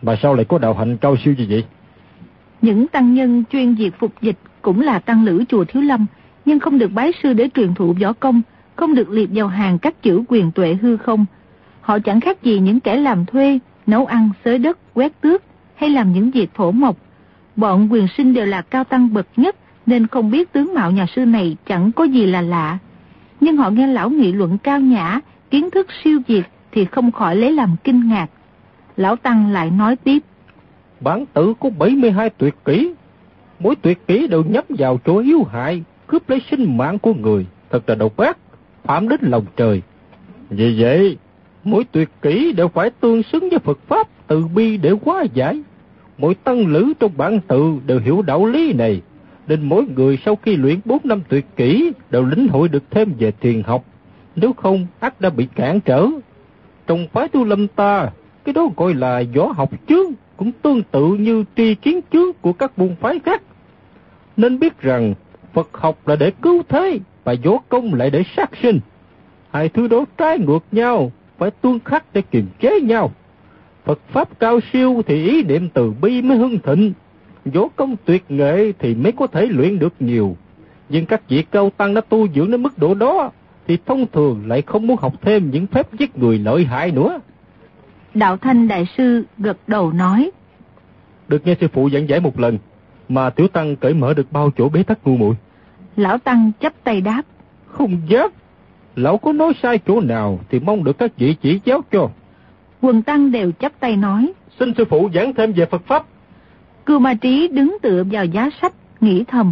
Mà sao lại có đạo hạnh cao siêu như vậy? Những tăng nhân chuyên việc phục dịch cũng là tăng lữ chùa Thiếu Lâm, nhưng không được bái sư để truyền thụ võ công, không được liệt vào hàng các chữ quyền tuệ hư không. Họ chẳng khác gì những kẻ làm thuê, nấu ăn, xới đất, quét tước hay làm những việc thổ mộc. Bọn Quyền Sinh đều là cao tăng bậc nhất, nên không biết tướng mạo nhà sư này chẳng có gì là lạ. Nhưng họ nghe lão nghị luận cao nhã, kiến thức siêu việt thì không khỏi lấy làm kinh ngạc. Lão tăng lại nói tiếp: Bản tự có 72 tuyệt kỹ, mỗi tuyệt kỹ đều nhắm vào chỗ yếu hại, cướp lấy sinh mạng của người, thật là độc ác, phạm đến lòng trời. Vì vậy, mỗi tuyệt kỹ đều phải tương xứng với Phật Pháp từ bi để hóa giải. Mỗi tăng lữ trong bản tự đều hiểu đạo lý này, nên mỗi người sau khi luyện 4 năm tuyệt kỹ đều lĩnh hội được thêm về thiền học, nếu không ắt đã bị cản trở. Trong phái Tu Lâm ta, cái đó gọi là võ học chướng, cũng tương tự như tri kiến chướng của các môn phái khác. Nên biết rằng Phật học là để cứu thế, và võ công lại để sát sinh. Hai thứ đó trái ngược nhau, phải tương khắc để kiềm chế nhau. Phật Pháp cao siêu thì ý niệm từ bi mới hưng thịnh, võ công tuyệt nghệ thì mới có thể luyện được nhiều. Nhưng các vị cao tăng đã tu dưỡng đến mức độ đó, thì thông thường lại không muốn học thêm những phép giết người lợi hại nữa. Đạo Thanh đại sư gật đầu nói: Được nghe sư phụ giảng giải một lần, mà tiểu tăng cởi mở được bao chỗ bế tắc ngu muội. Lão tăng chắp tay đáp: Không dám. Lão có nói sai chỗ nào thì mong được các vị chỉ giáo cho. Quần tăng đều chắp tay nói: Xin sư phụ giảng thêm về Phật Pháp. Cưu Ma Trí đứng tựa vào giá sách, nghĩ thầm: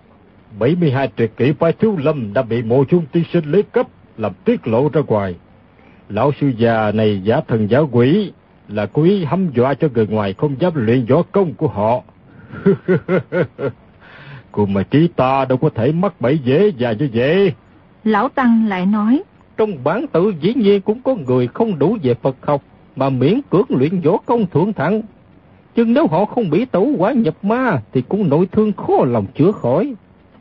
72 tuyệt kỹ phái Thiếu Lâm đã bị Mộ Chung tiên sinh lấy cắp, làm tiết lộ ra ngoài. Lão sư già này giả thần giả quỷ, là cố ý hăm dọa cho người ngoài không dám luyện võ công của họ. Cưu Ma Trí ta đâu có thể mắc bẫy dễ dàng như vậy. Lão tăng lại nói: Trong bản tự dĩ nhiên cũng có người không đủ về Phật học mà miễn cưỡng luyện võ công thượng thặng. Nhưng nếu họ không bị tẩu hỏa nhập ma thì cũng nội thương khó lòng chữa khỏi.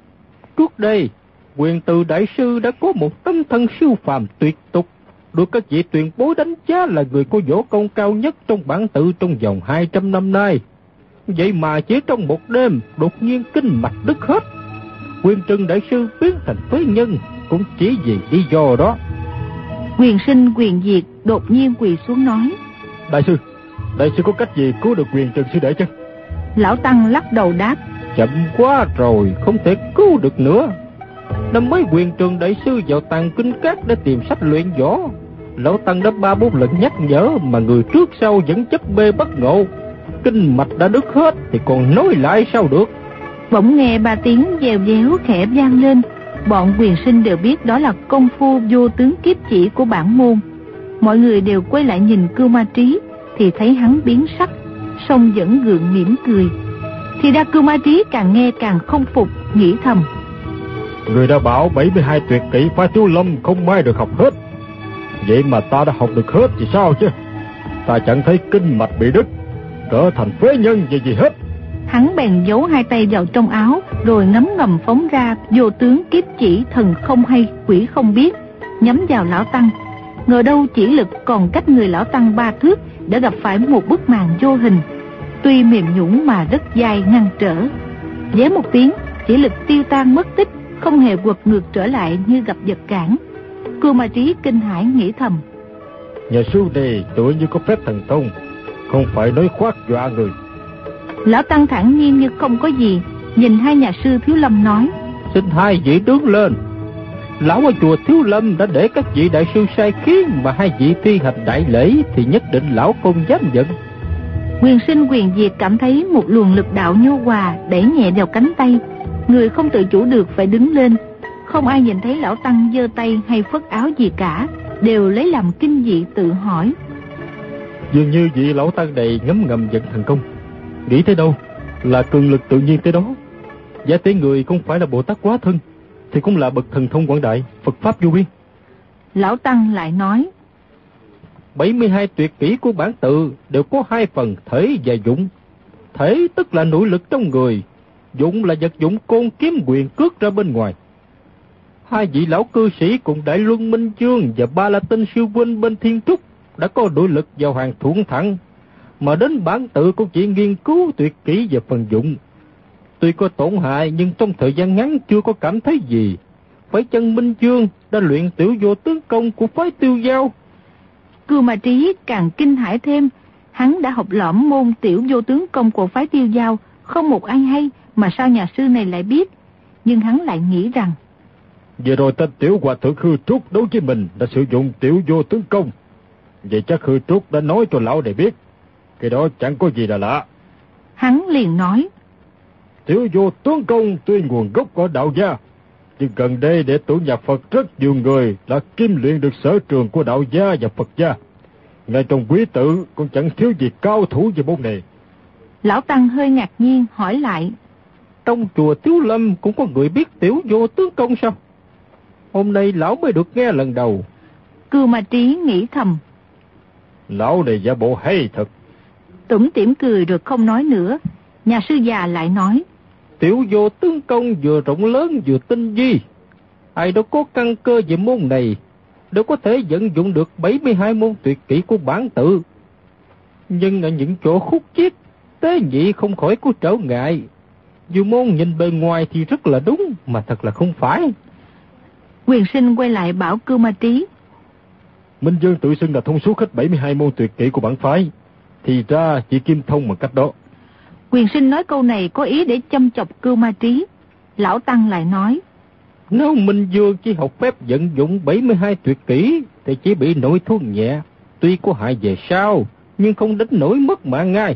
Trước đây, Quyền Từ đại sư đã có một tấm thân siêu phàm tuyệt tục, được các vị tuyên bố đánh giá là người có võ công cao nhất trong bản tự trong vòng 200 năm nay. Vậy mà chỉ trong một đêm đột nhiên kinh mạch đứt hết. Quyền Trừng đại sư biến thành phế nhân cũng chỉ vì lý do đó. Quyền Sinh, Quyền Diệt đột nhiên quỳ xuống nói: Đại sư có cách gì cứu được Quyền Trừng sư đệ chứ? Lão tăng lắc đầu đáp: Chậm quá rồi, không thể cứu được nữa. Năm mới Quyền Trừng đại sư vào Tàng Kinh Các để tìm sách luyện võ. Lão tăng đã 3-4 lần nhắc nhở mà người trước sau vẫn chấp bê bất ngộ. Kinh mạch đã đứt hết thì còn nói lại sao được. Bỗng nghe 3 tiếng dèo déo khẽ vang lên. Bọn Quyền Sinh đều biết đó là công phu vô tướng kiếp chỉ của bản môn. Mọi người đều quay lại nhìn Cưu Ma Trí thì thấy hắn biến sắc, song vẫn gượng mỉm cười. Thì ra Cưu Ma Trí càng nghe càng không phục, nghĩ thầm: Người đã bảo 72 tuyệt kỹ phái Thiếu Lâm không mai được học hết. Vậy mà ta đã học được hết thì sao chứ? Ta chẳng thấy kinh mạch bị đứt, trở thành phế nhân gì hết. Hắn bèn giấu 2 tay vào trong áo, rồi ngấm ngầm phóng ra vô tướng kiếp chỉ thần không hay quỷ không biết, nhắm vào lão tăng. Ngờ đâu chỉ lực còn cách người lão tăng 3 thước đã gặp phải một bức màn vô hình, tuy mềm nhũn mà rất dai ngăn trở. Dế một tiếng, chỉ lực tiêu tan mất tích, không hề quật ngược trở lại như gặp vật cản. Cưu Ma Trí kinh hãi nghĩ thầm: Nhà sư này tựa như có phép thần thông, không phải nói khoác dọa người. Lão tăng thản nhiên như không có gì, nhìn 2 nhà sư Thiếu Lâm nói: Xin 2 vị đứng lên. Lão ở chùa Thiếu Lâm đã để các vị đại sư sai khiến mà 2 vị thi hành đại lễ thì nhất định lão không dám giận. Quyền Sinh, Quyền Diệt cảm thấy một luồng lực đạo nhu hòa đẩy nhẹ vào cánh tay, người không tự chủ được phải đứng lên. Không ai nhìn thấy lão tăng giơ tay hay phất áo gì cả, đều lấy làm kinh dị tự hỏi: Dường như vị lão tăng này ngấm ngầm giận thần công, nghĩ tới đâu là cường lực tự nhiên tới đó. Giả tế người không phải là Bồ Tát quá thân thì cũng là bậc thần thông quảng đại, Phật pháp vô biên. Lão tăng lại nói: 72 tuyệt kỹ của bản tự đều có 2 phần, thể và dụng. Thể tức là nội lực trong người, dụng là vật dụng côn kiếm quyền cước ra bên ngoài. 2 vị lão cư sĩ cùng Đại Luân Minh Chương và Ba La Tinh Siêu Huynh bên Thiên Trúc đã có nội lực vào hàng thuận thẳng, mà đến bản tự cũng chỉ nghiên cứu tuyệt kỹ về phần dụng. Tuy có tổn hại nhưng trong thời gian ngắn chưa có cảm thấy gì. Phải chăng Minh Dương đã luyện tiểu vô tướng công của phái Tiêu Giao? Cưu Ma Trí càng kinh hãi thêm. Hắn đã học lỏm môn tiểu vô tướng công của phái Tiêu Giao, không một ai hay, mà sao nhà sư này lại biết? Nhưng hắn lại nghĩ rằng vừa rồi tên tiểu hòa thượng Khư Trúc đấu với mình đã sử dụng tiểu vô tướng công. Vậy chắc Khư Trúc đã nói cho lão này biết. Cái đó chẳng có gì là lạ. Hắn liền nói: Tiểu vô tướng công tuy nguồn gốc ở đạo gia, nhưng gần đây đệ tử nhà Phật rất nhiều người đã kim luyện được sở trường của đạo gia và Phật gia. Ngay trong quý tử cũng chẳng thiếu gì cao thủ về môn này. Lão Tăng hơi ngạc nhiên hỏi lại: Trong chùa Tiếu Lâm cũng có người biết tiểu vô tướng công sao? Hôm nay lão mới được nghe lần đầu. Cưu Ma Trí nghĩ thầm: Lão này giả bộ hay thật. Tủm tỉm cười rồi không nói nữa. Nhà sư già lại nói: Tiểu vô tướng công vừa rộng lớn vừa tinh vi. Ai đâu có căn cơ về môn này đều có thể vận dụng được 72 môn tuyệt kỹ của bản tự. Nhưng ở những chỗ khúc chiết, tế nhị không khỏi có trở ngại. Dù môn nhìn bề ngoài thì rất là đúng, mà thật là không phải. Quyền Sinh quay lại bảo Cưu Ma Trí: Minh Dương tự xưng là thông suốt hết 72 môn tuyệt kỹ của bản phái, thì ra chỉ kim thông bằng cách đó. Quyền Sinh nói câu này có ý để châm chọc Cưu Ma Trí. Lão Tăng lại nói: Nếu Minh Dương chỉ học phép vận dụng 72 tuyệt kỹ thì chỉ bị nội thương nhẹ, tuy có hại về sau nhưng không đến nỗi mất mạng ngay.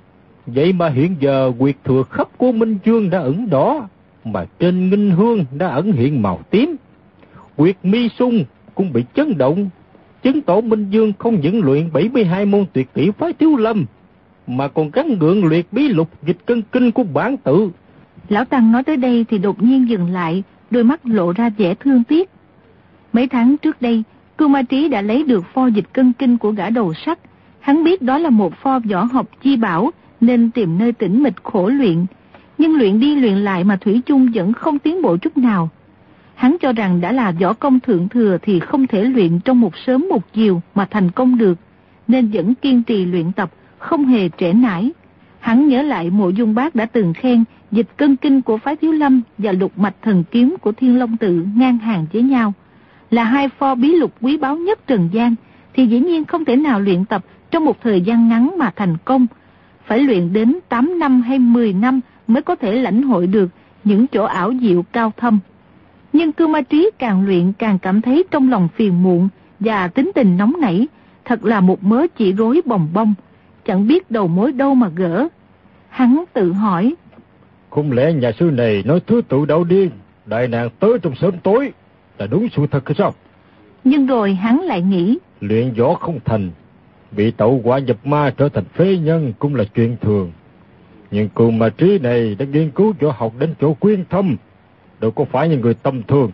Vậy mà hiện giờ huyệt thừa khắp của Minh Dương đã ửng đỏ, mà trên nghinh hương đã ẩn hiện màu tím. Huyệt mi sung cũng bị chấn động, chứng tỏ Minh Dương không những luyện 72 môn tuyệt kỹ phái Tiếu Lâm, mà còn gắn gượng luyện bí lục dịch cân kinh của bản tự. Lão Tăng nói tới đây thì đột nhiên dừng lại, đôi mắt lộ ra vẻ thương tiếc. Mấy tháng trước đây, Cưu Ma Trí đã lấy được pho dịch cân kinh của gã đầu sắt. Hắn biết đó là một pho võ học chi bảo, nên tìm nơi tĩnh mịch khổ luyện. Nhưng luyện đi luyện lại mà thủy chung vẫn không tiến bộ chút nào. Hắn cho rằng đã là võ công thượng thừa thì không thể luyện trong một sớm một chiều mà thành công được, nên vẫn kiên trì luyện tập, không hề trễ nải. Hắn nhớ lại Mộ Dung Bác đã từng khen dịch cân kinh của phái Thiếu Lâm và lục mạch thần kiếm của Thiên Long Tự ngang hàng với nhau, là hai pho bí lục quý báu nhất trần gian, thì dĩ nhiên không thể nào luyện tập trong một thời gian ngắn mà thành công. Phải luyện đến 8 năm hay 10 năm mới có thể lãnh hội được những chỗ ảo diệu cao thâm. Nhưng Cưu Ma Trí càng luyện càng cảm thấy trong lòng phiền muộn và tính tình nóng nảy, thật là một mớ chỉ rối bòng bong, chẳng biết đầu mối đâu mà gỡ. Hắn tự hỏi: Không lẽ nhà sư này nói thứ tự đạo điên, đại nạn tới trong sớm tối là đúng sự thật hay sao? Nhưng rồi hắn lại nghĩ: Luyện võ không thành, bị tẩu hỏa nhập ma trở thành phế nhân cũng là chuyện thường. Nhưng Cưu Ma Trí này đã nghiên cứu võ học đến chỗ quyên thâm, đâu có phải như người tầm thường.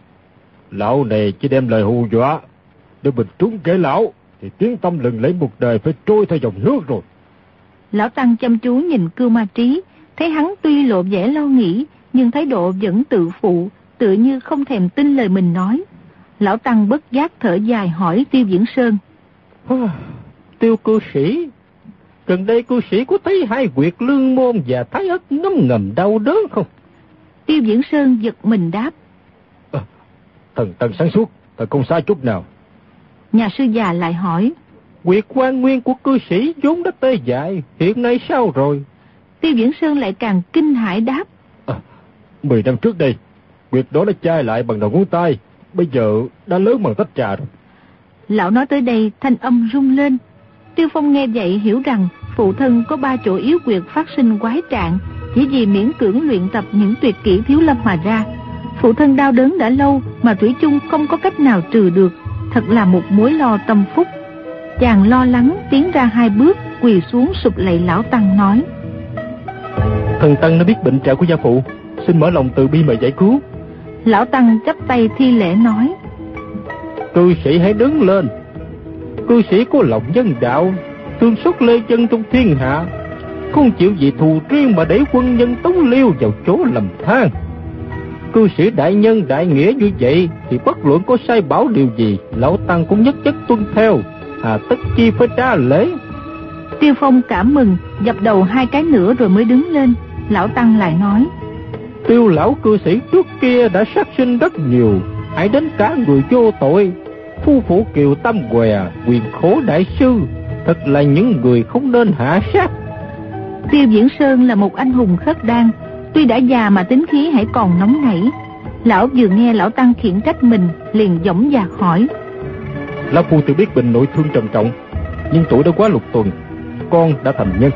Lão này chỉ đem lời hù dọa, nếu mình trúng kẻ lão thì tiếng tâm lừng lẫy một đời phải trôi theo dòng nước rồi. Lão Tăng chăm chú nhìn Cưu Ma Trí, thấy hắn tuy lộ vẻ lo nghĩ, nhưng thái độ vẫn tự phụ, tựa như không thèm tin lời mình nói. Lão Tăng bất giác thở dài hỏi Tiêu Viễn Sơn: Tiêu cư sĩ, gần đây cư sĩ có thấy hai huyệt lương môn và thái ất ngấm ngầm đau đớn không? Tiêu Viễn Sơn giật mình đáp: Thần tân sáng suốt, thật không sai chút nào. Nhà sư già lại hỏi: Huyệt quan nguyên của cư sĩ vốn đã tê dại, hiện nay sao rồi? Tiêu Viễn Sơn lại càng kinh hãi đáp: 10 năm trước đây, huyệt đó đã chai lại bằng đầu ngón tay, bây giờ đã lớn bằng tách trà rồi. Lão nói tới đây thanh âm rung lên. Tiêu Phong nghe vậy hiểu rằng phụ thân có 3 chỗ yếu quyệt phát sinh quái trạng, chỉ vì miễn cưỡng luyện tập những tuyệt kỹ Thiếu Lâm mà ra. Phụ thân đau đớn đã lâu mà thủy chung không có cách nào trừ được, thật là một mối lo tâm phúc. Chàng lo lắng tiến ra 2 bước, quỳ xuống sụp lạy Lão Tăng nói: Thần Tăng đã biết bệnh trạng của gia phụ, xin mở lòng từ bi mà giải cứu. Lão Tăng chắp tay thi lễ nói: Cư sĩ hãy đứng lên. Cư sĩ có lòng nhân đạo, thương xót lê dân trong thiên hạ, không chịu vì thù riêng mà đẩy quân nhân Tống Liêu vào chỗ lầm than. Cư sĩ đại nhân đại nghĩa như vậy thì bất luận có sai bảo điều gì, Lão Tăng cũng nhất chất tuân theo, hà tất chi phải trả lễ. Tiêu Phong cảm mừng, dập đầu 2 cái nữa rồi mới đứng lên. Lão Tăng lại nói: Tiêu lão cư sĩ trước kia đã sát sinh rất nhiều, hãy đến cả người vô tội. Phu phụ Kiều Tam Què, Quyền Khố đại sư, thật là những người không nên hạ sát. Tiêu Viễn Sơn là một anh hùng khất đan, tuy đã già mà tính khí hãy còn nóng nảy. Lão vừa nghe lão Tăng khiển trách mình, liền dõng dạc hỏi: Lão phu tự biết Bình nội thương trầm trọng, nhưng tuổi đã quá lục tuần, con đã thành nhân,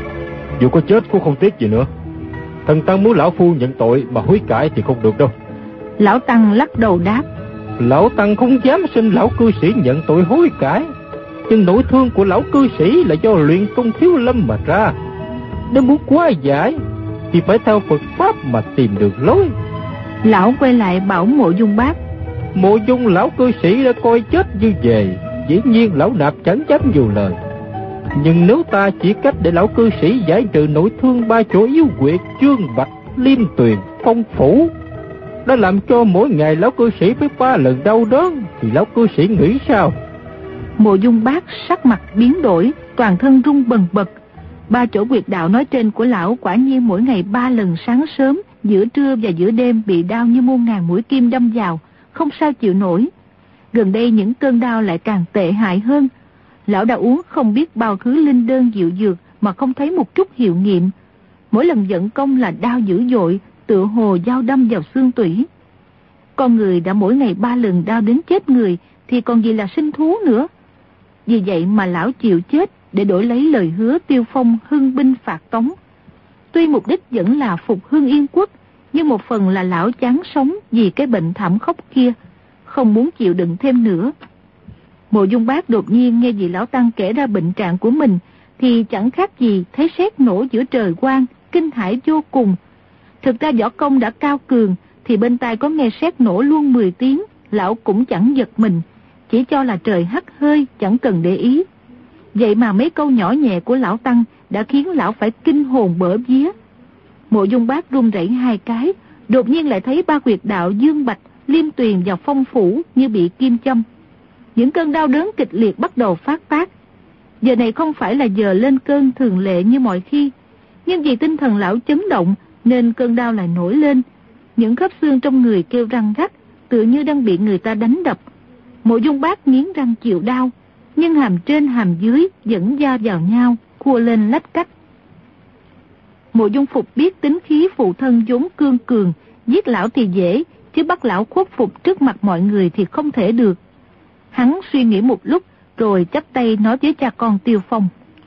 dù có chết cũng không tiếc gì nữa. Thần Tăng muốn lão phu nhận tội mà hối cải thì không được đâu. Lão Tăng lắc đầu đáp: Lão Tăng không dám xin lão cư sĩ nhận tội hối cải, nhưng nỗi thương của lão cư sĩ là do luyện công thiếu lâm mà ra. Nếu muốn hóa giải thì phải theo Phật pháp mà tìm được lối. Lão quay lại bảo Mộ Dung Bác: Mộ Dung lão cư sĩ đã coi chết như về, dĩ nhiên lão nạp chẳng dám nhiều lời. Nhưng nếu ta chỉ cách để lão cư sĩ giải trừ nỗi thương 3 chỗ yếu quyệt Trương Bạch, Liêm Tuyền, Phong Phủ, đã làm cho mỗi ngày lão cư sĩ phải 3 lần đau đớn, thì lão cư sĩ nghĩ sao? Mộ Dung Bác sắc mặt biến đổi, toàn thân run bần bật. 3 chỗ quyệt đạo nói trên của lão quả nhiên mỗi ngày 3 lần, sáng sớm, giữa trưa và giữa đêm bị đau như muôn ngàn mũi kim đâm vào, không sao chịu nổi. Gần đây những cơn đau lại càng tệ hại hơn. Lão đã uống không biết bao thứ linh đơn diệu dược mà không thấy một chút hiệu nghiệm. Mỗi lần vận công là đau dữ dội, tựa hồ dao đâm vào xương tủy. Con người đã mỗi ngày 3 lần đau đến chết người thì còn gì là sinh thú nữa. Vì vậy mà lão chịu chết để đổi lấy lời hứa Tiêu Phong hưng binh phạt Tống. Tuy mục đích vẫn là phục hưng Yên quốc, nhưng một phần là lão chán sống vì cái bệnh thảm khốc kia, không muốn chịu đựng thêm nữa. Mộ Dung Bác đột nhiên nghe vị lão Tăng kể ra bệnh trạng của mình thì chẳng khác gì thấy sét nổ giữa trời quang, kinh hãi vô cùng. Thực ra võ công đã cao cường thì bên tai có nghe sét nổ luôn 10 tiếng, lão cũng chẳng giật mình, chỉ cho là trời hắt hơi, chẳng cần để ý. Vậy mà mấy câu nhỏ nhẹ của lão Tăng đã khiến lão phải kinh hồn bở vía. Mộ Dung Bác run rẩy 2 cái, đột nhiên lại thấy 3 quyệt đạo Dương Bạch, Liêm Tuyền và Phong Phủ như bị kim châm. Những cơn đau đớn kịch liệt bắt đầu phát tác. Giờ này không phải là giờ lên cơn thường lệ như mọi khi, nhưng vì tinh thần lão chấn động nên cơn đau lại nổi lên. Những khớp xương trong người kêu răng rắc, tựa như đang bị người ta đánh đập. Mộ Dung Bác nghiến răng chịu đau, nhưng hàm trên hàm dưới vẫn va vào nhau, khua lên lách cách. Mộ Dung Phục biết tính khí phụ thân vốn cương cường, giết lão thì dễ, chứ bắt lão khuất phục trước mặt mọi người thì không thể được. Hắn suy nghĩ một lúc rồi chắp tay nói với cha con Tiêu Phong: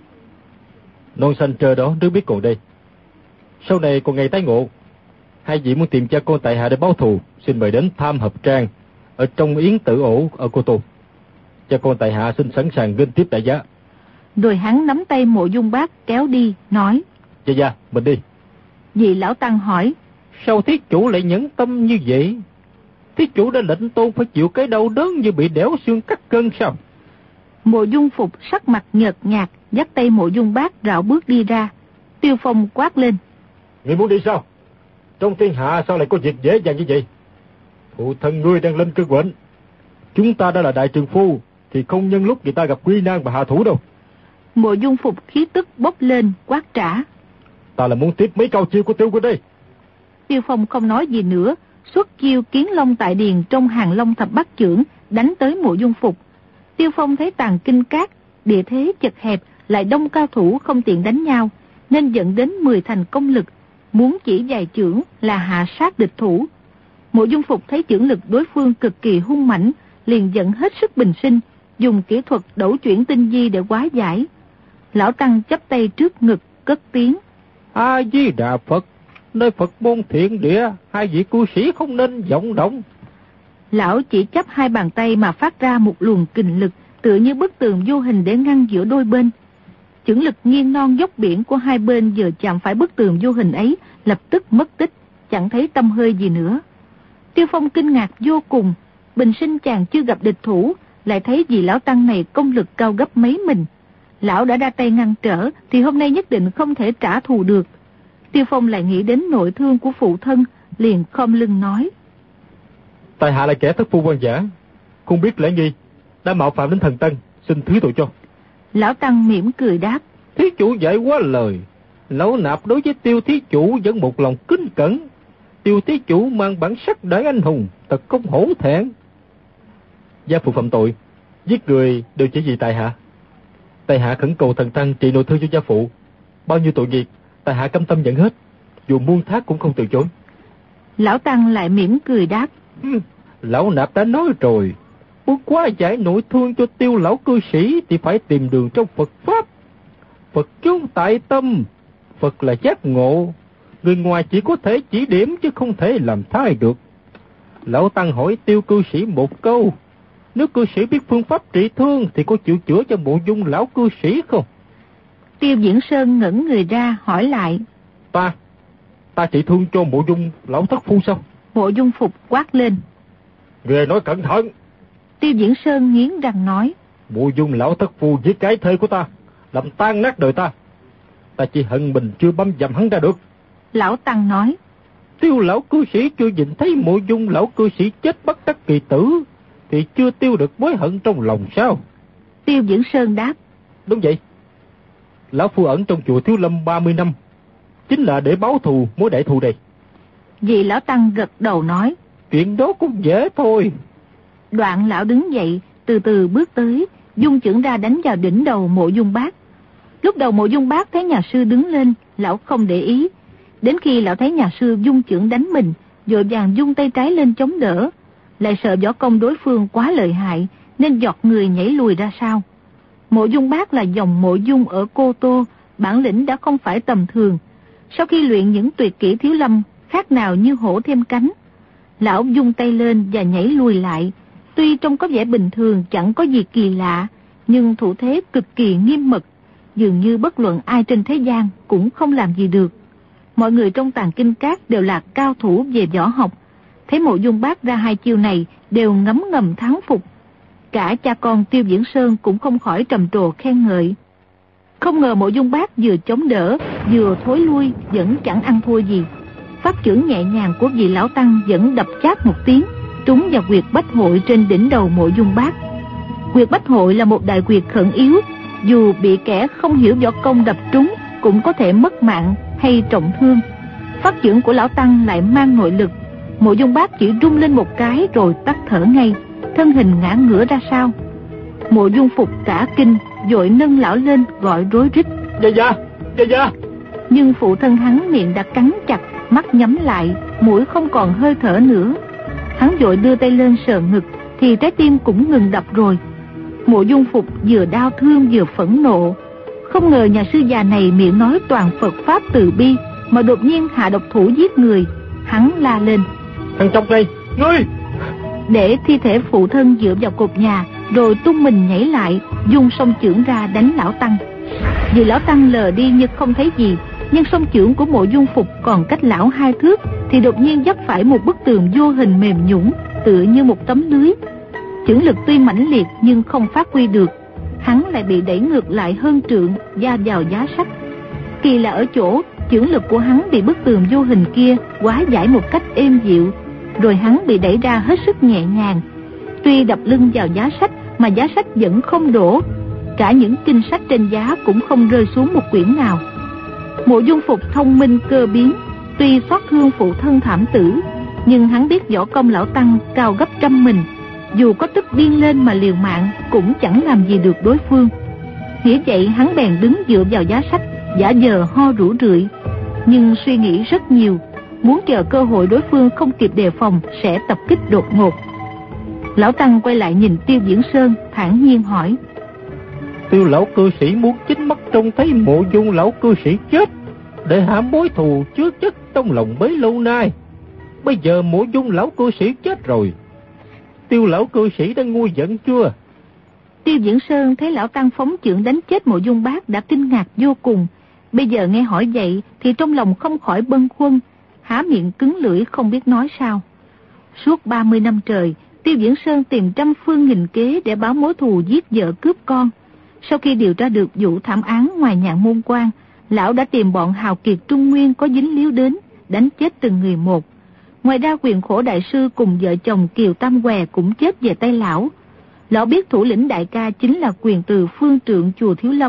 Non xanh trời đó đứa biết còn đây, sau này còn ngày tái ngộ. Hai vị muốn tìm cha con tại hạ để báo thù, xin mời đến Tham Hợp Trang ở trong Yến Tử Ổ ở Cô Tô. Cha con tại hạ xin sẵn sàng nghênh tiếp đại giá. Rồi hắn nắm tay Mộ Dung Bác kéo đi, nói: Dạ, mình đi. Vị lão Tăng hỏi: Sao thí chủ lại nhẫn tâm như vậy? Thí chủ đã lệnh tôn phải chịu cái đau đớn như bị đẽo xương cắt cân sao? Mộ Dung Phục sắc mặt nhợt nhạt, dắt tay Mộ Dung Bác rảo bước đi ra. Tiêu Phong quát lên: Ngươi muốn đi sao? Trong thiên hạ sao lại có việc dễ dàng như vậy? Phụ thân ngươi đang lên cơn bệnh. Chúng ta đã là đại trường phu thì không nhân lúc người ta gặp nguy nan mà hạ thủ đâu. Mộ Dung Phục khí tức bốc lên, quát trả: Ta là muốn tiếp mấy câu chiêu của Tiêu huynh đây. Tiêu Phong không nói gì nữa, xuất chiêu Kiến Long tại điền trong Hàng Long Thập Bát Chưởng đánh tới Mộ Dung Phục. Tiêu Phong thấy tàn kinh cát, địa thế chật hẹp, lại đông cao thủ không tiện đánh nhau, nên dẫn đến 10 thành công lực, muốn chỉ vài chưởng là hạ sát địch thủ. Mộ Dung Phục thấy chưởng lực đối phương cực kỳ hung mãnh, liền dẫn hết sức bình sinh, dùng kỹ thuật đấu chuyển tinh di để hóa giải. Lão Tăng chắp tay trước ngực, cất tiếng: A Di Đà Phật, nơi Phật môn thiện địa, hai vị cư sĩ không nên vọng động. Lão chỉ chắp 2 bàn tay mà phát ra một luồng kình lực, tựa như bức tường vô hình để ngăn giữa đôi bên. Chưởng lực nghiêng non dốc biển của hai bên vừa chạm phải bức tường vô hình ấy, lập tức mất tích, chẳng thấy tăm hơi gì nữa. Tiêu Phong kinh ngạc vô cùng, bình sinh chàng chưa gặp địch thủ, lại thấy vị lão tăng này công lực cao gấp mấy mình. Lão đã ra tay ngăn trở thì hôm nay nhất định không thể trả thù được. Tiêu Phong lại nghĩ đến nội thương của phụ thân, liền khom lưng nói: Tại hạ là kẻ thất phu quan giả, không biết lễ nghi, đã mạo phạm đến thần Tân, xin thứ tội cho. Lão Tăng mỉm cười đáp: Thí chủ dạy quá lời. Lão Nạp đối với Tiêu thí chủ vẫn một lòng kính cẩn. Tiêu thí chủ mang bản sắc đại anh hùng, thật không hổ thẹn. Gia phụ phạm tội, giết người đều chỉ vì tại hạ. Tại hạ khẩn cầu thần tăng trị nội thương cho gia phụ. Bao nhiêu tội nghiệp, tại hạ cam tâm nhận hết, dù muôn thác cũng không từ chối. Lão Tăng lại mỉm cười đáp. Lão Nạp đã nói rồi, muốn quá giải nội thương cho Tiêu lão cư sĩ thì phải tìm đường trong Phật Pháp. Phật chúng tại tâm, Phật là giác ngộ. Người ngoài chỉ có thể chỉ điểm chứ không thể làm thay được. Lão Tăng hỏi Tiêu cư sĩ một câu, nếu cư sĩ biết phương pháp trị thương thì có chịu chữa cho Mộ Dung lão cư sĩ không? Tiêu Viễn Sơn ngẩng người ra hỏi lại. Ta trị thương cho Mộ Dung lão thất phu sao? Mộ Dung Phục quát lên. Người nói cẩn thận. Tiêu Viễn Sơn nghiến răng nói. Mộ Dung lão thất phu giết cái thê của ta, làm tan nát đời ta. Ta chỉ hận mình chưa băm dầm hắn ra được. Lão Tăng nói. Tiêu lão cư sĩ chưa nhìn thấy Mộ Dung lão cư sĩ chết bất đắc kỳ tử thì chưa tiêu được mối hận trong lòng sao? Tiêu Viễn Sơn đáp. Đúng vậy. Lão phu ẩn trong chùa Thiếu Lâm 30 năm chính là để báo thù mối đại thù này. Vị lão Tăng gật đầu nói. Chuyện đó cũng dễ thôi. Đoạn lão đứng dậy, từ từ bước tới, dung chưởng ra đánh vào đỉnh đầu Mộ Dung Bác. Lúc đầu Mộ Dung Bác thấy nhà sư đứng lên, lão không để ý. Đến khi lão thấy nhà sư dung chưởng đánh mình, vội vàng dung tay trái lên chống đỡ. Lại sợ võ công đối phương quá lợi hại, nên giọt người nhảy lùi ra sau. Mộ Dung Bác là dòng Mộ Dung ở Cô Tô, bản lĩnh đã không phải tầm thường. Sau khi luyện những tuyệt kỹ Thiếu Lâm, khác nào như hổ thêm cánh. Lão dung tay lên và nhảy lùi lại. Tuy trông có vẻ bình thường, chẳng có gì kỳ lạ, nhưng thủ thế cực kỳ nghiêm mật, dường như bất luận ai trên thế gian cũng không làm gì được. Mọi người trong Tàng Kinh Các đều là cao thủ về võ học, thấy Mộ Dung Bác ra hai chiêu này đều ngấm ngầm thắng phục. Cả cha con Tiêu Viễn Sơn cũng không khỏi trầm trồ khen ngợi. Không ngờ Mộ Dung Bác vừa chống đỡ, vừa thối lui vẫn chẳng ăn thua gì. Pháp chưởng nhẹ nhàng của vị lão tăng vẫn đập chát một tiếng, trúng vào huyệt bách hội trên đỉnh đầu Mộ Dung Bác. Huyệt bách hội là một đại huyệt khẩn yếu, dù bị kẻ không hiểu võ công đập trúng cũng có thể mất mạng hay trọng thương. Pháp chưởng của lão tăng lại mang nội lực. Mộ Dung Bác chỉ rung lên một cái rồi tắt thở ngay, thân hình ngã ngửa ra sau. Mộ Dung Phục cả kinh, vội nâng lão lên gọi rối rít. Gia. Nhưng phụ thân hắn miệng đã cắn chặt, mắt nhắm lại, mũi không còn hơi thở nữa. Hắn vội đưa tay lên sờ ngực thì trái tim cũng ngừng đập rồi. Mộ Dung Phục vừa đau thương vừa phẫn nộ. Không ngờ nhà sư già này miệng nói toàn Phật Pháp từ bi mà đột nhiên hạ độc thủ giết người. Hắn la lên. Thằng chọc này, ngươi! Để thi thể phụ thân dựa vào cột nhà, rồi tung mình nhảy lại, dung song chưởng ra đánh lão tăng. Vì lão tăng lờ đi như không thấy gì, nhưng song chưởng của Mộ Dung Phục còn cách lão 2 thước thì đột nhiên vấp phải một bức tường vô hình mềm nhũn, tựa như một tấm lưới. Chưởng lực tuy mãnh liệt nhưng không phát huy được, hắn lại bị đẩy ngược lại hơn trượng, va vào giá sách. Kỳ lạ ở chỗ chưởng lực của hắn bị bức tường vô hình kia hóa giải một cách êm dịu, rồi hắn bị đẩy ra hết sức nhẹ nhàng. Tuy đập lưng vào giá sách mà giá sách vẫn không đổ, cả những kinh sách trên giá cũng không rơi xuống một quyển nào. Mộ Dung Phục thông minh cơ biến, tuy xót thương phụ thân thảm tử, nhưng hắn biết võ công lão tăng cao gấp trăm mình, dù có tức điên lên mà liều mạng cũng chẳng làm gì được đối phương. Nghĩ vậy hắn bèn đứng dựa vào giá sách, giả vờ ho rũ rượi, nhưng suy nghĩ rất nhiều, muốn chờ cơ hội đối phương không kịp đề phòng sẽ tập kích đột ngột. Lão tăng quay lại nhìn Tiêu Viễn Sơn, thản nhiên hỏi. Tiêu lão cư sĩ muốn chính mắt trông thấy Mộ Dung lão cư sĩ chết, để hạ mối thù trước chất trong lòng bấy lâu nay. Bây giờ Mộ Dung lão cư sĩ chết rồi, Tiêu lão cư sĩ đã nguôi giận chưa? Tiêu Viễn Sơn thấy lão tăng phóng chưởng đánh chết Mộ Dung Bác đã kinh ngạc vô cùng. Bây giờ nghe hỏi vậy thì trong lòng không khỏi bâng khuâng, há miệng cứng lưỡi không biết nói sao. Suốt 30 năm trời, Tiêu Viễn Sơn tìm trăm phương nghìn kế để báo mối thù giết vợ cướp con. Sau khi điều tra được vụ thảm án ngoài Nhạn Môn Quan, lão đã tìm bọn hào kiệt Trung Nguyên có dính líu đến, đánh chết từng người một. Ngoài ra Quyền Khổ đại sư cùng vợ chồng Kiều Tam Què cũng chết về tay lão. Lão biết thủ lĩnh đại ca chính là Quyền Từ phương trượng chùa Thiếu Lâm,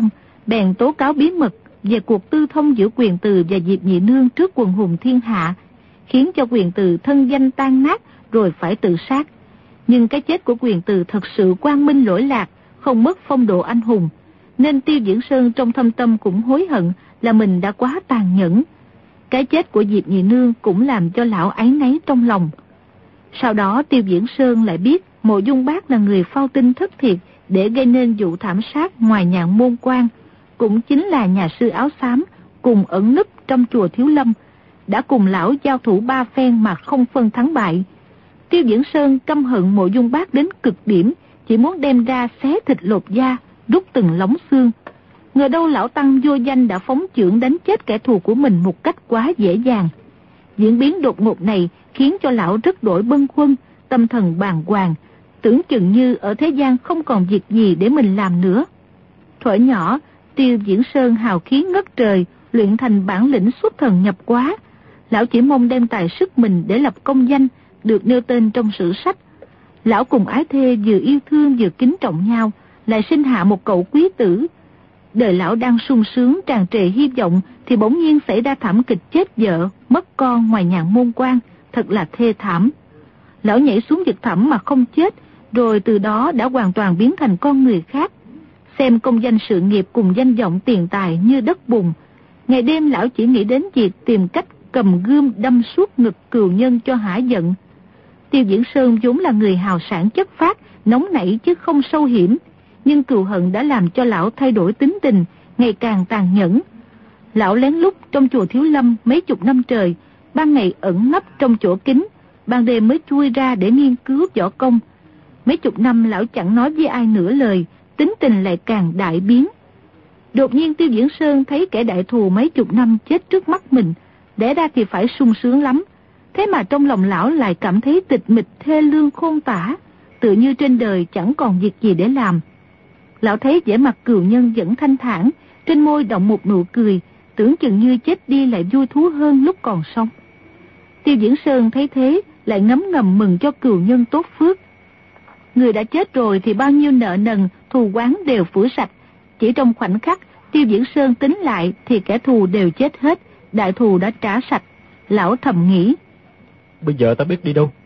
bèn tố cáo bí mật về cuộc tư thông giữa Quyền Từ và Diệp Nhị Nương trước quần hùng thiên hạ, khiến cho Quyền Từ thân danh tan nát rồi phải tự sát. Nhưng cái chết của Quyền Từ thật sự quang minh lỗi lạc, không mất phong độ anh hùng, nên Tiêu Diễn Sơn trong thâm tâm cũng hối hận là mình đã quá tàn nhẫn. Cái chết của Diệp Nhị Nương cũng làm cho lão áy náy trong lòng. Sau đó Tiêu Diễn Sơn lại biết Mộ Dung Bác là người phao tin thất thiệt để gây nên vụ thảm sát ngoài Nhạn Môn Quan, cũng chính là nhà sư áo xám cùng ẩn núp trong chùa Thiếu Lâm, đã cùng lão giao thủ 3 phen mà không phân thắng bại. Tiêu Diễn Sơn căm hận Mộ Dung Bác đến cực điểm, chỉ muốn đem ra xé thịt lột da, rút từng lóng xương. Ngờ đâu lão tăng vô danh đã phóng chưởng đánh chết kẻ thù của mình một cách quá dễ dàng. Diễn biến đột ngột này khiến cho lão rất đổi bâng khuâng, tâm thần bàng hoàng, tưởng chừng như ở thế gian không còn việc gì để mình làm nữa. Thuở nhỏ, Tiêu Diễn Sơn hào khí ngất trời, luyện thành bản lĩnh xuất thần nhập quá. Lão chỉ mong đem tài sức mình để lập công danh, được nêu tên trong sử sách. Lão cùng ái thê vừa yêu thương vừa kính trọng nhau, lại sinh hạ một cậu quý tử. Đời lão đang sung sướng tràn trề hy vọng thì bỗng nhiên xảy ra thảm kịch chết vợ, mất con ngoài Nhạn Môn Quan, thật là thê thảm. Lão nhảy xuống vực thẳm mà không chết, rồi từ đó đã hoàn toàn biến thành con người khác. Xem công danh sự nghiệp cùng danh vọng tiền tài như đất bùn. Ngày đêm lão chỉ nghĩ đến việc tìm cách cầm gươm đâm suốt ngực cừu nhân cho hả giận. Tiêu Diễn Sơn vốn là người hào sản chất phác, nóng nảy chứ không sâu hiểm, nhưng cừu hận đã làm cho lão thay đổi tính tình, ngày càng tàn nhẫn. Lão lén lút trong chùa Thiếu Lâm mấy chục năm trời, ban ngày ẩn nấp trong chỗ kín, ban đêm mới chui ra để nghiên cứu võ công. Mấy chục năm lão chẳng nói với ai nửa lời, tính tình lại càng đại biến. Đột nhiên Tiêu Diễn Sơn thấy kẻ đại thù mấy chục năm chết trước mắt mình, để ra thì phải sung sướng lắm. Thế mà trong lòng lão lại cảm thấy tịch mịch thê lương khôn tả, tự như trên đời chẳng còn việc gì để làm. Lão thấy vẻ mặt cừu nhân vẫn thanh thản, trên môi động một nụ cười, tưởng chừng như chết đi lại vui thú hơn lúc còn sống. Tiêu Diễn Sơn thấy thế, lại ngấm ngầm mừng cho cừu nhân tốt phước. Người đã chết rồi thì bao nhiêu nợ nần, thù oán đều phủi sạch. Chỉ trong khoảnh khắc, Tiêu Diễn Sơn tính lại thì kẻ thù đều chết hết, đại thù đã trả sạch. Lão thầm nghĩ, bây giờ ta biết đi đâu?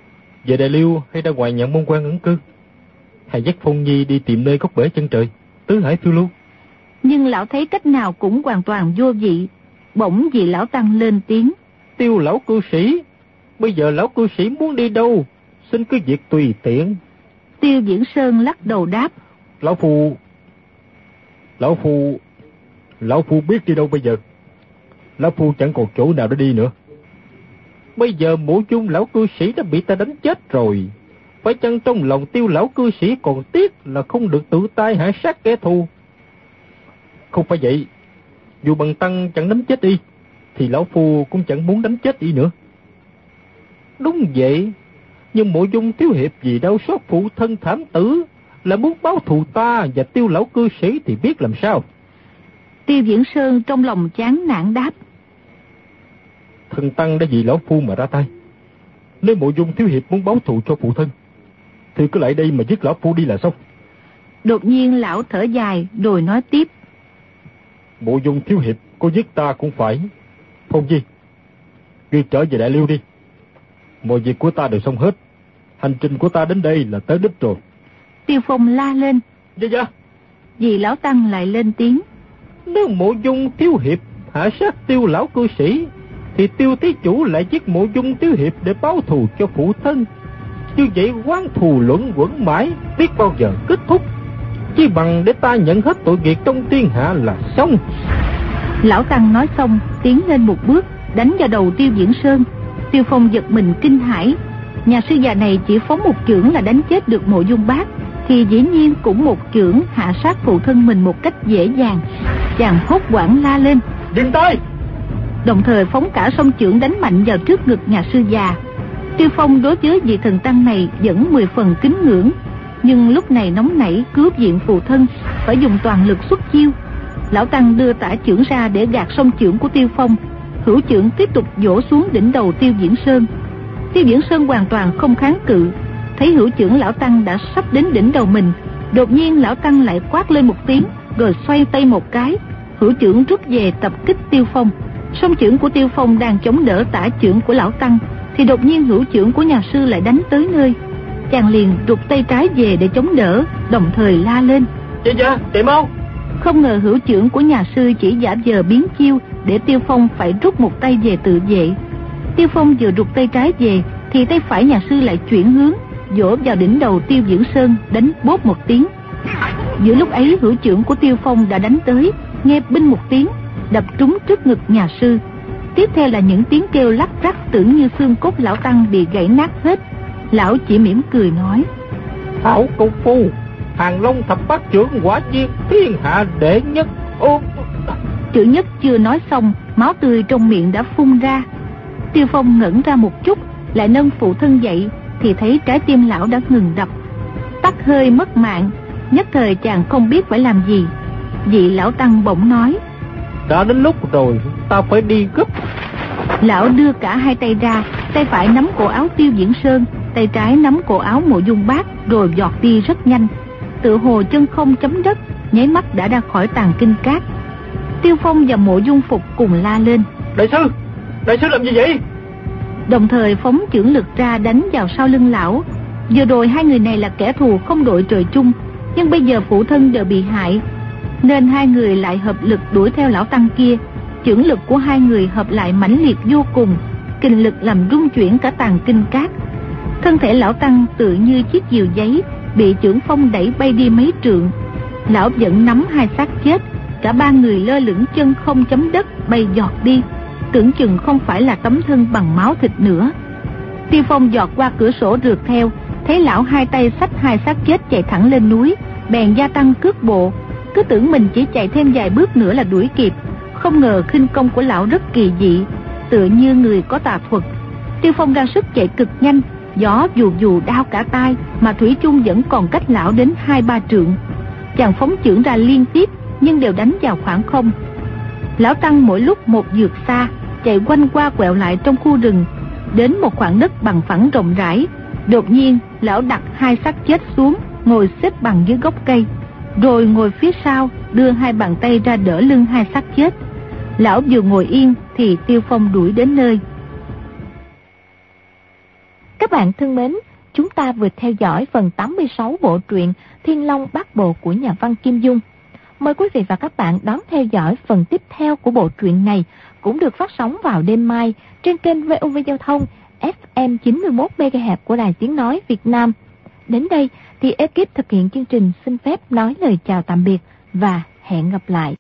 Về Đại Liêu hay ra ngoài Nhạn Môn Quan ẩn cư? Hay dắt Phong Nhi đi tìm nơi góc bể chân trời, tứ hải phiêu lưu? Nhưng lão thấy cách nào cũng hoàn toàn vô vị. Bỗng vì lão tăng lên tiếng, Tiêu lão cư sĩ, bây giờ lão cư sĩ muốn đi đâu? Xin cứ việc tùy tiện. Tiêu Diễn Sơn lắc đầu đáp, Lão Phu biết đi đâu bây giờ? Lão Phu chẳng còn chỗ nào để đi nữa. Bây giờ Mộ Dung lão cư sĩ đã bị ta đánh chết rồi. Phải chăng trong lòng Tiêu lão cư sĩ còn tiếc là không được tự tay hại sát kẻ thù? Không phải vậy. Dù bằng tăng chẳng đánh chết y, thì Lão Phu cũng chẳng muốn đánh chết y nữa. Đúng vậy. Nhưng Mộ Dung thiếu hiệp vì đau xót phụ thân thảm tử, là muốn báo thù ta và Tiêu lão cư sĩ thì biết làm sao? Tiêu Diễn Sơn trong lòng chán nản đáp, Thần tăng đã vì Lão Phu mà ra tay. Nếu Mộ Dung thiếu hiệp muốn báo thù cho phụ thân, thì cứ lại đây mà giết Lão Phu đi là xong. Đột nhiên lão thở dài rồi nói tiếp, Mộ Dung thiếu hiệp có giết ta cũng phải. Phong Nhi, ngươi trở về Đại Liêu đi. Mọi việc của ta đều xong hết. Hành trình của ta đến đây là tới đích rồi. Tiêu Phong la lên. Dạ. Vì lão tăng lại lên tiếng, nếu Mộ Dung thiếu hiệp hạ sát Tiêu lão cư sĩ, thì Tiêu thí chủ lại giết Mộ Dung thiếu hiệp để báo thù cho phụ thân. Như vậy oán thù luẩn quẩn mãi, biết bao giờ kết thúc. Chỉ bằng để ta nhận hết tội nghiệp trong thiên hạ là xong. Lão tăng nói xong, tiến lên một bước, đánh vào đầu Tiêu Diễn Sơn. Tiêu Phong giật mình kinh hãi. Nhà sư già này chỉ phóng một chưởng là đánh chết được Mộ Dung Bác, thì dĩ nhiên cũng một chưởng hạ sát phụ thân mình một cách dễ dàng. Chàng hốt hoảng la lên, dừng tay! Đồng thời phóng cả song chưởng đánh mạnh vào trước ngực nhà sư già. Tiêu Phong đối với vị thần tăng này vẫn 10 phần kính ngưỡng, nhưng lúc này nóng nảy cứu viện phụ thân, phải dùng toàn lực xuất chiêu. Lão tăng đưa tả chưởng ra để gạt song chưởng của Tiêu Phong. Hữu chưởng tiếp tục vỗ xuống đỉnh đầu Tiêu Diễn Sơn. Tiêu Diễn Sơn hoàn toàn không kháng cự. Thấy hữu chưởng lão tăng đã sắp đến đỉnh đầu mình, đột nhiên lão tăng lại quát lên một tiếng, rồi xoay tay một cái, hữu chưởng rút về tập kích Tiêu Phong. Song chưởng của Tiêu Phong đang chống đỡ tả chưởng của lão tăng, thì đột nhiên hữu chưởng của nhà sư lại đánh tới nơi. Chàng liền rụt tay trái về để chống đỡ, đồng thời la lên: Dạ, chạy mau! Không ngờ hữu chưởng của nhà sư chỉ giả vờ biến chiêu để Tiêu Phong phải rút một tay về tự vệ. Tiêu Phong vừa rụt tay trái về thì tay phải nhà sư lại chuyển hướng, vỗ vào đỉnh đầu Tiêu Dưỡng Sơn, đánh bốp một tiếng. Giữa lúc ấy hữu chưởng của Tiêu Phong đã đánh tới, nghe binh một tiếng, đập trúng trước ngực nhà sư. Tiếp theo là những tiếng kêu lắc rắc, tưởng như xương cốt lão tăng bị gãy nát hết. Lão chỉ mỉm cười nói: Hảo công phu, Hàng Long thập bát chưởng quả nhiên thiên hạ đệ nhất. Chữ nhất chưa nói xong, máu tươi trong miệng đã phun ra. Tiêu Phong ngẩn ra một chút, lại nâng phụ thân dậy thì thấy trái tim lão đã ngừng đập, tắt hơi mất mạng. Nhất thời chàng không biết phải làm gì. Vị lão tăng bỗng nói: Đã đến lúc rồi, ta phải đi gấp. Lão đưa cả hai tay ra, tay phải nắm cổ áo Tiêu Diễn Sơn, tay trái nắm cổ áo Mộ Dung Bác, rồi giọt đi rất nhanh, tựa hồ chân không chấm đất, nháy mắt đã ra khỏi tàn kinh cát. Tiêu Phong và Mộ Dung Phục cùng la lên: Đại sư làm gì vậy? Đồng thời phóng chưởng lực ra đánh vào sau lưng lão. Vừa rồi hai người này là kẻ thù không đội trời chung, nhưng bây giờ phụ thân đều bị hại, nên hai người lại hợp lực đuổi theo lão tăng kia. Chưởng lực của hai người hợp lại mãnh liệt vô cùng, kình lực làm rung chuyển cả tàn kinh cát. Thân thể lão tăng tựa như chiếc diều giấy, bị chưởng phong đẩy bay đi mấy trượng. Lão vẫn nắm hai xác chết, cả ba người lơ lửng chân không chấm đất, bay giọt đi, tưởng chừng không phải là tấm thân bằng máu thịt nữa. Tiêu Phong giọt qua cửa sổ rượt theo, thấy lão hai tay xách hai xác chết chạy thẳng lên núi, bèn gia tăng cước bộ, cứ tưởng mình chỉ chạy thêm vài bước nữa là đuổi kịp. Không ngờ khinh công của lão rất kỳ dị, tựa như người có tà thuật. Tiêu Phong ra sức chạy cực nhanh, gió vù vù đau cả tai, mà thủy chung vẫn còn cách lão đến 2-3 trượng. Chàng phóng chưởng ra liên tiếp, nhưng đều đánh vào khoảng không. Lão tăng mỗi lúc một vượt xa, chạy quanh qua quẹo lại trong khu rừng, đến một khoảng đất bằng phẳng rộng rãi. Đột nhiên lão đặt hai xác chết xuống, ngồi xếp bằng dưới gốc cây, rồi ngồi phía sau, đưa hai bàn tay ra đỡ lưng hai xác chết. Lão vừa ngồi yên thì Tiêu Phong đuổi đến nơi. Các bạn thân mến, chúng ta vừa theo dõi phần 86 bộ truyện Thiên Long Bát Bộ của nhà văn Kim Dung. Mời quý vị và các bạn đón theo dõi phần tiếp theo của bộ truyện này, cũng được phát sóng vào đêm mai trên kênh VOV Giao thông FM 91 MHz của Đài Tiếng nói Việt Nam. Đến đây thì ekip thực hiện chương trình xin phép nói lời chào tạm biệt và hẹn gặp lại.